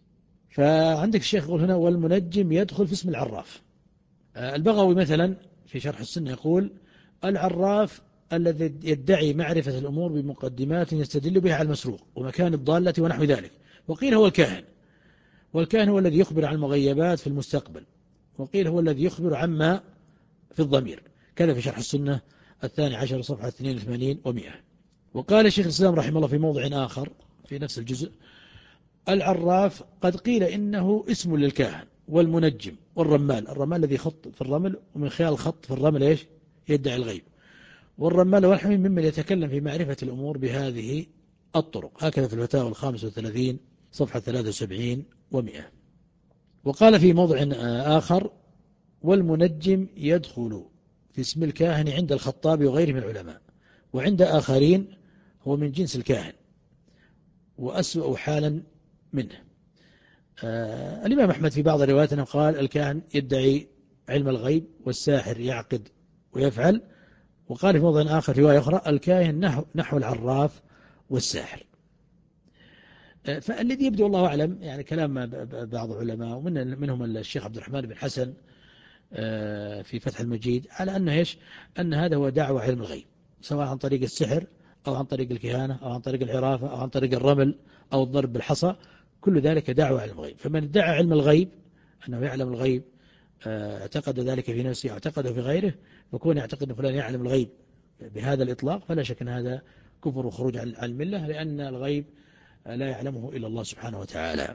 فعندك الشيخ يقول هنا: والمنجم يدخل في اسم العراف. البغوي مثلا في شرح السنة يقول: العراف الذي يدعي معرفة الأمور بمقدمات يستدل بها على المسروق ومكان الضالة ونحو ذلك. وقيل هو الكاهن، والكاهن هو الذي يخبر عن المغيبات في المستقبل، وقيل هو الذي يخبر عما في الضمير. كذا في شرح السنة الثاني عشر صفحة اثنين وثمانين ومئة. وقال الشيخ الإسلام رحمه الله في موضع آخر في نفس الجزء: العراف قد قيل إنه اسم للكاهن والمنجم والرمال. الرمال الذي يخط في الرمل ومن خلال الخط في الرمل إيش؟ يدعي الغيب. والرمال والحميم ممن يتكلم في معرفة الأمور بهذه الطرق. هكذا في الفتاوى الخامسة وثلاثين صفحة ثلاثة وسبعين ومئة. وقال في موضع آخر: والمنجم يدخل في اسم الكاهن عند الخطاب وغيره من العلماء، وعند آخرين هو من جنس الكاهن وأسوأ حالا منه. آه الإمام أحمد في بعض الروايات أنه قال: الكاهن يدعي علم الغيب والساحر يعقد ويفعل. وقال في موضع آخر رواية أخرى: الكاهن نحو, نحو العراف والساحر. آه فالذي يبدو الله أعلم يعني كلام بعض العلماء ومن منهم الشيخ عبد الرحمن بن حسن آه في فتح المجيد على أنه إيش؟ أن هذا هو دعوة علم الغيب، سواء عن طريق السحر أو عن طريق الكهانة أو عن طريق العرافة أو عن طريق الرمل أو الضرب بالحصى، كل ذلك دعوة علم الغيب. فمن ادعى علم الغيب أنه يعلم الغيب اعتقد ذلك في نفسه واعتقده في غيره، فكون يعتقد أن فلان يعلم الغيب بهذا الإطلاق فلا شك أن هذا كفر وخروج عن الملة، لأن الغيب لا يعلمه إلا الله سبحانه وتعالى.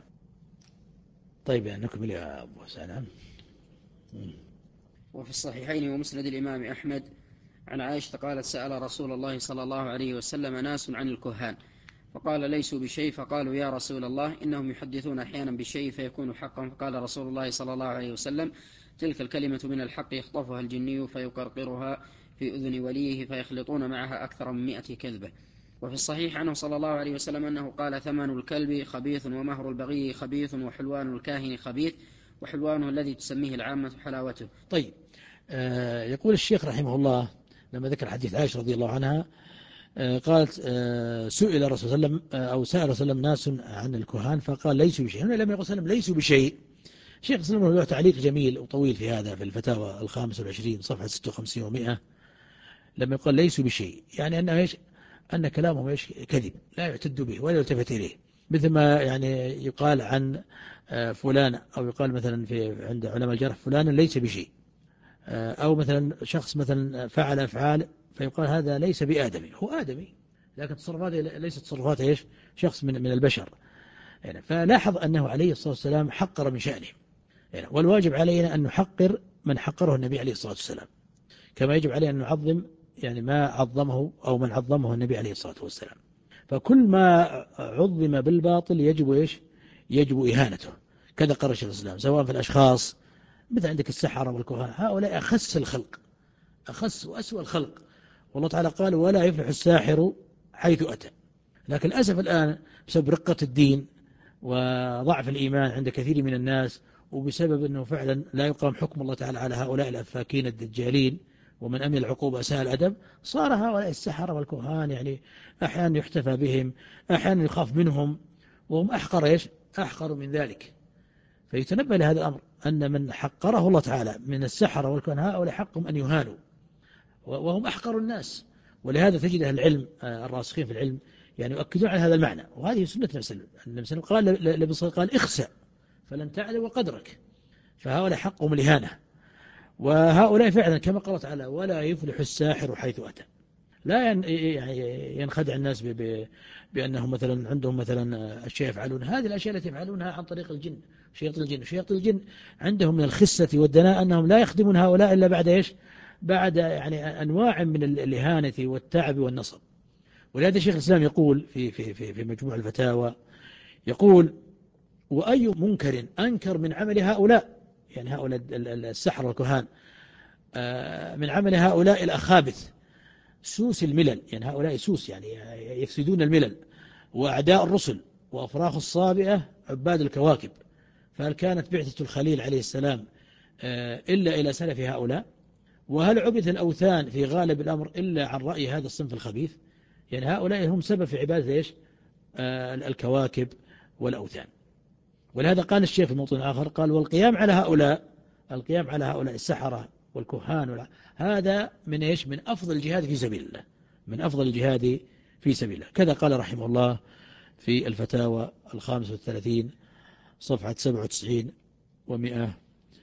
طيب يعني نكمل يا أبو سلام. وفي الصحيحين ومسند الإمام أحمد عن عائشة قالت سأل رسول الله صلى الله عليه وسلم ناس عن الكهان فقال ليسوا بشيء، فقالوا يا رسول الله إنهم يحدثون أحيانا بشيء فيكون حقا، فقال رسول الله صلى الله عليه وسلم تلك الكلمة من الحق يخطفها الجني فيقرقرها في أذن وليه فيخلطون معها أكثر من مئة كذبة. وفي الصحيح عنه صلى الله عليه وسلم أنه قال ثمن الكلب خبيث ومهر البغي خبيث وحلوان الكاهن خبيث وحلوانه الذي تسميه العامة حلاوته. طيب، آه يقول الشيخ رحمه الله لما ذكر حديث عائشة رضي الله عنها، آه قالت آه سئل الرسول صلى الله عليه وسلم آه أو سأل الرسول صلى الله عليه وسلم ناس عن الكهان فقال ليسوا بشيء. هنا لما يقول صلى الله عليه وسلم ليسوا بشيء، الشيخ صلى الله عليه وسلم له تعليق جميل وطويل في هذا في الفتاوى الخامس والعشرين صفحة ستة وخمسين ومئة، لما يقول ليسوا بشيء يعني أنه إيش؟ أن كلامهم إيش؟ كذب لا يعتد به ولا يلتفت إليه، مثل ما يعني يقال عن فلان أو يقال مثلا في عند علماء الجرح فلان ليس بشيء، أو مثلا شخص مثلا فعل أفعال فيقال هذا ليس بآدمي، هو آدمي لكن تصرفاته ليست تصرفات إيش؟ شخص من من البشر. يعني فلاحظ أنه عليه الصلاة والسلام حقر من شأنه، يعني والواجب علينا أن نحقر من حقره النبي عليه الصلاة والسلام، كما يجب علينا أن نعظم يعني ما عظمه أو من عظمه النبي عليه الصلاة والسلام. فكل ما عظم بالباطل يجب إيش؟ يجب إهانته. كذا قال الشيخ الإسلام سواء في الأشخاص مثل عندك السحرة والكهان، هؤلاء أخس الخلق، أخس وأسوأ الخلق، والله تعالى قال ولا يفلح الساحر حيث أتى. لكن للأسف الآن بسبب رقة الدين وضعف الإيمان عند كثير من الناس، وبسبب أنه فعلا لا يقام حكم الله تعالى على هؤلاء الأفاكين الدجالين ومن أمن العقوبة أساء الأدب، صار هؤلاء السحرة والكهان يعني أحيانا يحتفى بهم، أحيانا يخاف منهم، وهم أحقر إيش؟ أحقر من ذلك. فيتنبه لهذا الأمر أن من حقره الله تعالى من السحرة والكهان هؤلاء حقهم أن يهانوا وهم أحقر الناس. ولهذا تجد أهل العلم الراسخين في العلم يعني يؤكدون على هذا المعنى، وهذه سنة النبي صلى الله عليه وسلم. قال لبصر قال اخسأ فلن تعلم قدرك، فهؤلاء حقهم الإهانة. وهؤلاء فعلا كما قال تعالى ولا يفلح الساحر حيث أتى. لا ينخدع الناس بأنهم مثلا عندهم مثلا أشياء يفعلون، هذه الأشياء التي يفعلونها عن طريق الجن، شياطين الجن. شياطين الجن عندهم من الخسة والدناء أنهم لا يخدمون هؤلاء إلا بعد إيش؟ بعد يعني أنواع من الإهانة والتعب والنصب. ولهذا الشيخ الإسلام يقول في في في في مجموع الفتاوى، يقول وأي منكر أنكر من عمل هؤلاء، يعني هؤلاء السحر والكهان، من عمل هؤلاء الأخابث سوس الملل، يعني هؤلاء سوس يعني يفسدون الملل، وأعداء الرسل وأفراخ الصابئة عباد الكواكب. فهل كانت بعثة الخليل عليه السلام إلا إلى سلف هؤلاء؟ وهل عبث الأوثان في غالب الأمر إلا عن رأي هذا الصنف الخبيث؟ يعني هؤلاء هم سبب في عبادة إيش؟ الكواكب والأوثان. ولهذا قال الشيخ في موطن آخر قال والقيام على هؤلاء، القيام على هؤلاء السحرة والكهان هذا من إيش؟ من أفضل الجهاد في سبيل الله، من أفضل الجهاد في سبيل الله. كذا قال رحمه الله في الفتاوى الخامس والثلاثين صفحة سبعة وتسعين ومئة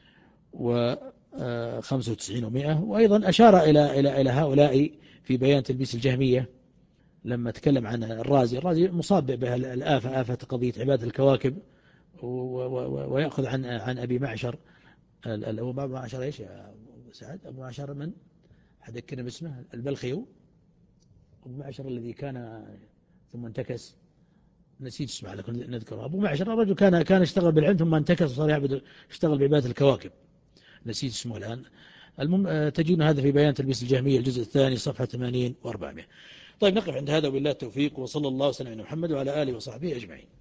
وخمسة وتسعين ومئة. وأيضا أشار إلى إلى إلى هؤلاء في بيان تلبيس الجهمية لما تكلم عن الرازي. الرازي مصاب بها الآفة، آفة قضية عبادة الكواكب، ويأخذ عن عن أبي معشر. أبو معشر إيش يا سعد؟ أبو معشر من؟ حذكرنا باسمه، البلخي. أبو معشر الذي كان ثم انتكس، نسيت اسمه لكن نذكره. أبو معشر الرجل كان كان يشتغل بالعلم ثم انتكس وصار يعبد يشتغل بعبادة الكواكب، نسيت اسمه الآن. المهم تجدون هذا في بيان تلبيس الجهمية الجزء الثاني صفحة ثمانين وأربعمائة. طيب نقف عند هذا وبالله التوفيق، وصلى الله وسلم على محمد وعلى آله وصحبه أجمعين.